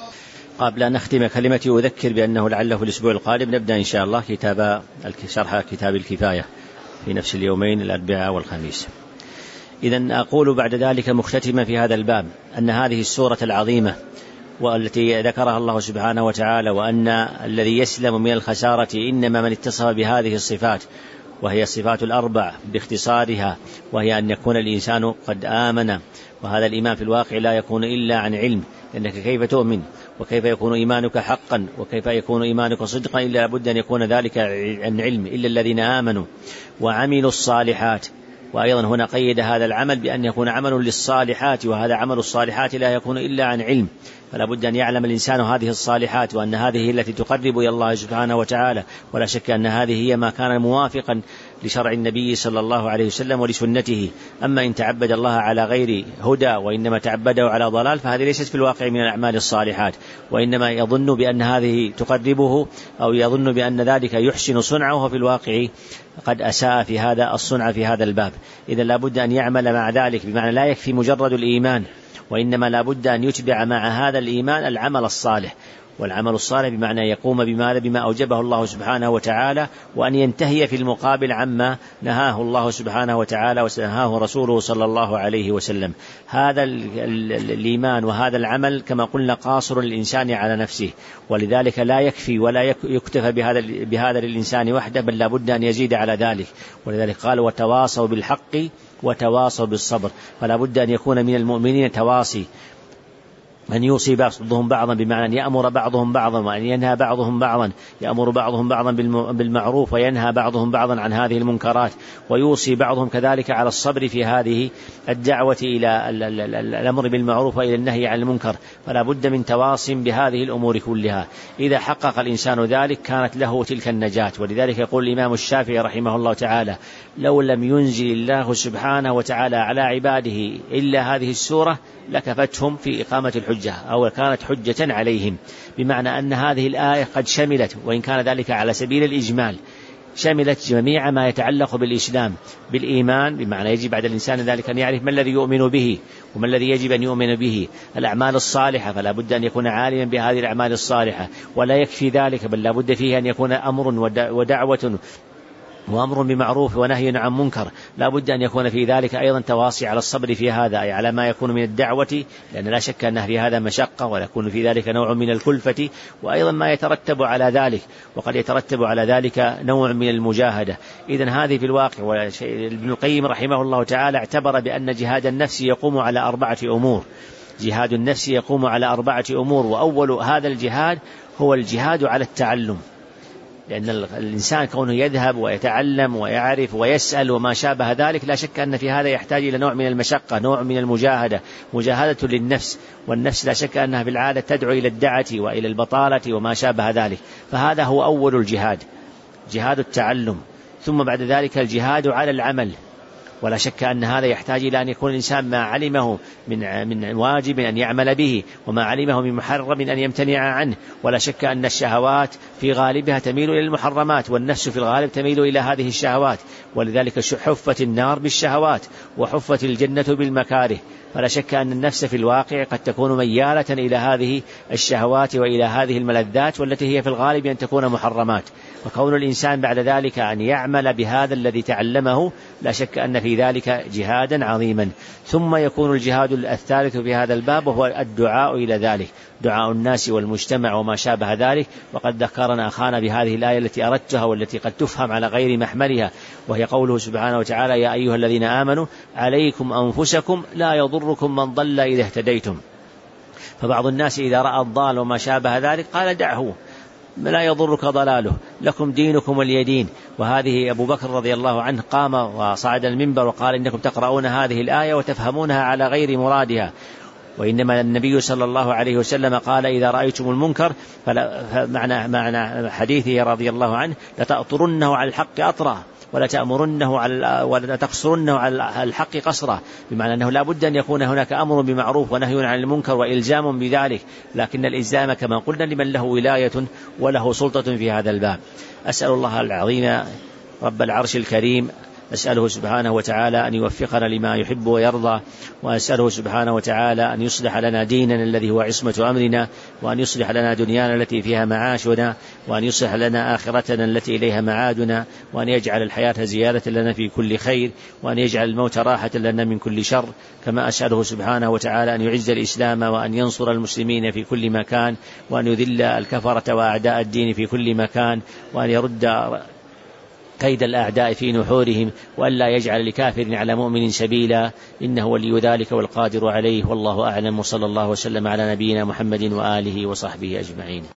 قبل أن نختم كلمتي أذكر بأنه لعله في الأسبوع القادم نبدأ إن شاء الله كتاب شرح كتاب الكفاية في نفس اليومين الأربعاء والخميس. إذن أقول بعد ذلك مختتما في هذا الباب أن هذه السورة العظيمة والتي ذكرها الله سبحانه وتعالى، وأن الذي يسلم من الخسارة إنما من اتصف بهذه الصفات، وهي الصفات الأربع باختصارها، وهي أن يكون الإنسان قد آمن، وهذا الإيمان في الواقع لا يكون إلا عن علم، لأنك كيف تؤمن وكيف يكون إيمانك حقا وكيف يكون إيمانك صدقا إلا لابد أن يكون ذلك عن علم، إلا الذين آمنوا وعملوا الصالحات. وأيضا هنا قيد هذا العمل بأن يكون عمل للصالحات، وهذا عمل الصالحات لا يكون إلا عن علم، فلا بد أن يعلم الإنسان هذه الصالحات وأن هذه التي تقرب إلى الله سبحانه وتعالى، ولا شك أن هذه هي ما كان موافقا لشرع النبي صلى الله عليه وسلم ولسنته. أما إن تعبد الله على غير هدى وإنما تعبده على ضلال فهذه ليست في الواقع من الأعمال الصالحات، وإنما يظن بأن هذه تقربه أو يظن بأن ذلك يحسن صنعه، في الواقع قد أساء في هذا الصنع في هذا الباب. إذا لا بد أن يعمل مع ذلك، بمعنى لا يكفي مجرد الإيمان، وإنما لا بد أن يتبع مع هذا الإيمان العمل الصالح. والعمل الصالح بمعنى يقوم بما بما أوجبه الله سبحانه وتعالى، وأن ينتهي في المقابل عما نهاه الله سبحانه وتعالى ونهاه رسوله صلى الله عليه وسلم. هذا الإيمان وهذا العمل كما قلنا قاصر الإنسان على نفسه، ولذلك لا يكفي ولا يكتفى بهذا بهذا للإنسان وحده، بل لا بد أن يزيد على ذلك. ولذلك قال وتواصوا بالحق وتواصوا بالصبر. فلا بد أن يكون من المؤمنين تواصي، أن يوصي بعضهم بعضا، بمعنى أن يأمر بعضهم بعضا وأن ينهى بعضهم بعضا، يأمر بعضهم بعضا بالمعروف وينهى بعضهم بعضا عن هذه المنكرات، ويوصي بعضهم كذلك على الصبر في هذه الدعوة إلى الأمر بالمعروف وإلى النهي عن المنكر. فلا بد من تواص بهذه الأمور كلها. إذا حقق الإنسان ذلك كانت له تلك النجاة. ولذلك يقول الإمام الشافعي رحمه الله تعالى لو لم ينزل الله سبحانه وتعالى على عباده إلا هذه السورة لكفتهم في إقامة الحجة، أو كانت حجة عليهم، بمعنى أن هذه الآية قد شملت، وإن كان ذلك على سبيل الإجمال، شملت جميع ما يتعلق بالإسلام بالإيمان، بمعنى يجب بعد الإنسان ذلك أن يعرف ما الذي يؤمن به وما الذي يجب أن يؤمن به. الأعمال الصالحة فلا بد أن يكون عالما بهذه الأعمال الصالحة، ولا يكفي ذلك بل لا بد فيه أن يكون أمر ودعوة وأمر بمعروف ونهي عن منكر. لا بد أن يكون في ذلك أيضا تواصي على الصبر في هذا، أي على ما يكون من الدعوة، لأن لا شك أن في هذا مشقة ويكون في ذلك نوع من الكلفة، وأيضا ما يترتب على ذلك، وقد يترتب على ذلك نوع من المجاهدة. إذن هذه في الواقع. ابن القيم رحمه الله تعالى اعتبر بأن جهاد النفس يقوم على أربعة أمور. جهاد النفس يقوم على أربعة أمور، وأول هذا الجهاد هو الجهاد على التعلم، لأن الإنسان كونه يذهب ويتعلم ويعرف ويسأل وما شابه ذلك لا شك أن في هذا يحتاج إلى نوع من المشقة، نوع من المجاهدة، مجاهدة للنفس، والنفس لا شك أنها في العادة تدعو إلى الدعة وإلى البطالة وما شابه ذلك. فهذا هو أول الجهاد، جهاد التعلم. ثم بعد ذلك الجهاد على العمل، ولا شك أن هذا يحتاج إلى أن يكون الإنسان ما علمه من من واجب أن يعمل به، وما علمه من محرم أن يمتنع عنه. ولا شك أن الشهوات في غالبها تميل إلى المحرمات، والنفس في الغالب تميل إلى هذه الشهوات، ولذلك حفت النار بالشهوات وحفت الجنة بالمكاره. فلا شك أن النفس في الواقع قد تكون ميالة إلى هذه الشهوات وإلى هذه الملذات، والتي هي في الغالب أن تكون محرمات. وكون الإنسان بعد ذلك أن يعمل بهذا الذي تعلمه لا شك أن في ذلك جهادا عظيما. ثم يكون الجهاد الثالث في هذا الباب وهو الدعاء إلى ذلك، دعاء الناس والمجتمع وما شابه ذلك. وقد ذكرنا أخانا بهذه الآية التي أردتها والتي قد تفهم على غير محملها، وهي قوله سبحانه وتعالى يا أيها الذين آمنوا عليكم أنفسكم لا يضركم من ضل إذا اهتديتم. فبعض الناس إذا رأى الضال وما شابه ذلك قال دعه لا يضرك ضلاله، لكم دينكم ولي دين. وهذه أبو بكر رضي الله عنه قام وصعد المنبر وقال إنكم تقرؤون هذه الآية وتفهمونها على غير مرادها، وإنما النبي صلى الله عليه وسلم قال إذا رأيتم المنكر فمعنى معنى حديثه رضي الله عنه لتأطرنه على الحق أطرا ولا تأمرنه على ولا تقصرنه على الحق قصرا، بمعنى أنه لا بد أن يكون هناك أمر بمعروف ونهي عن المنكر وإلزام بذلك، لكن الإلزام كما قلنا لمن له ولاية وله سلطة في هذا الباب. أسأل الله العظيم رب العرش الكريم، أسأله سبحانه وتعالى أن يوفقنا لما يحب ويرضى، وأسأله سبحانه وتعالى أن يصلح لنا ديننا الذي هو عصمة أمرنا، وأن يصلح لنا دنيانا التي فيها معاشنا، وأن يصلح لنا آخرتنا التي إليها معادنا، وأن يجعل الحياة زيادة لنا في كل خير، وأن يجعل الموت راحة لنا من كل شر. كما أسأله سبحانه وتعالى أن يعز الإسلام وأن ينصر المسلمين في كل مكان، وأن يذل الكفرة وأعداء الدين في كل مكان، وأن يرد كيد الأعداء في نحورهم، وأن لا يجعل لكافر على مؤمن سبيلا، إنه ولي ذلك والقادر عليه. والله أعلم، وصلى الله وسلم على نبينا محمد وآله وصحبه أجمعين.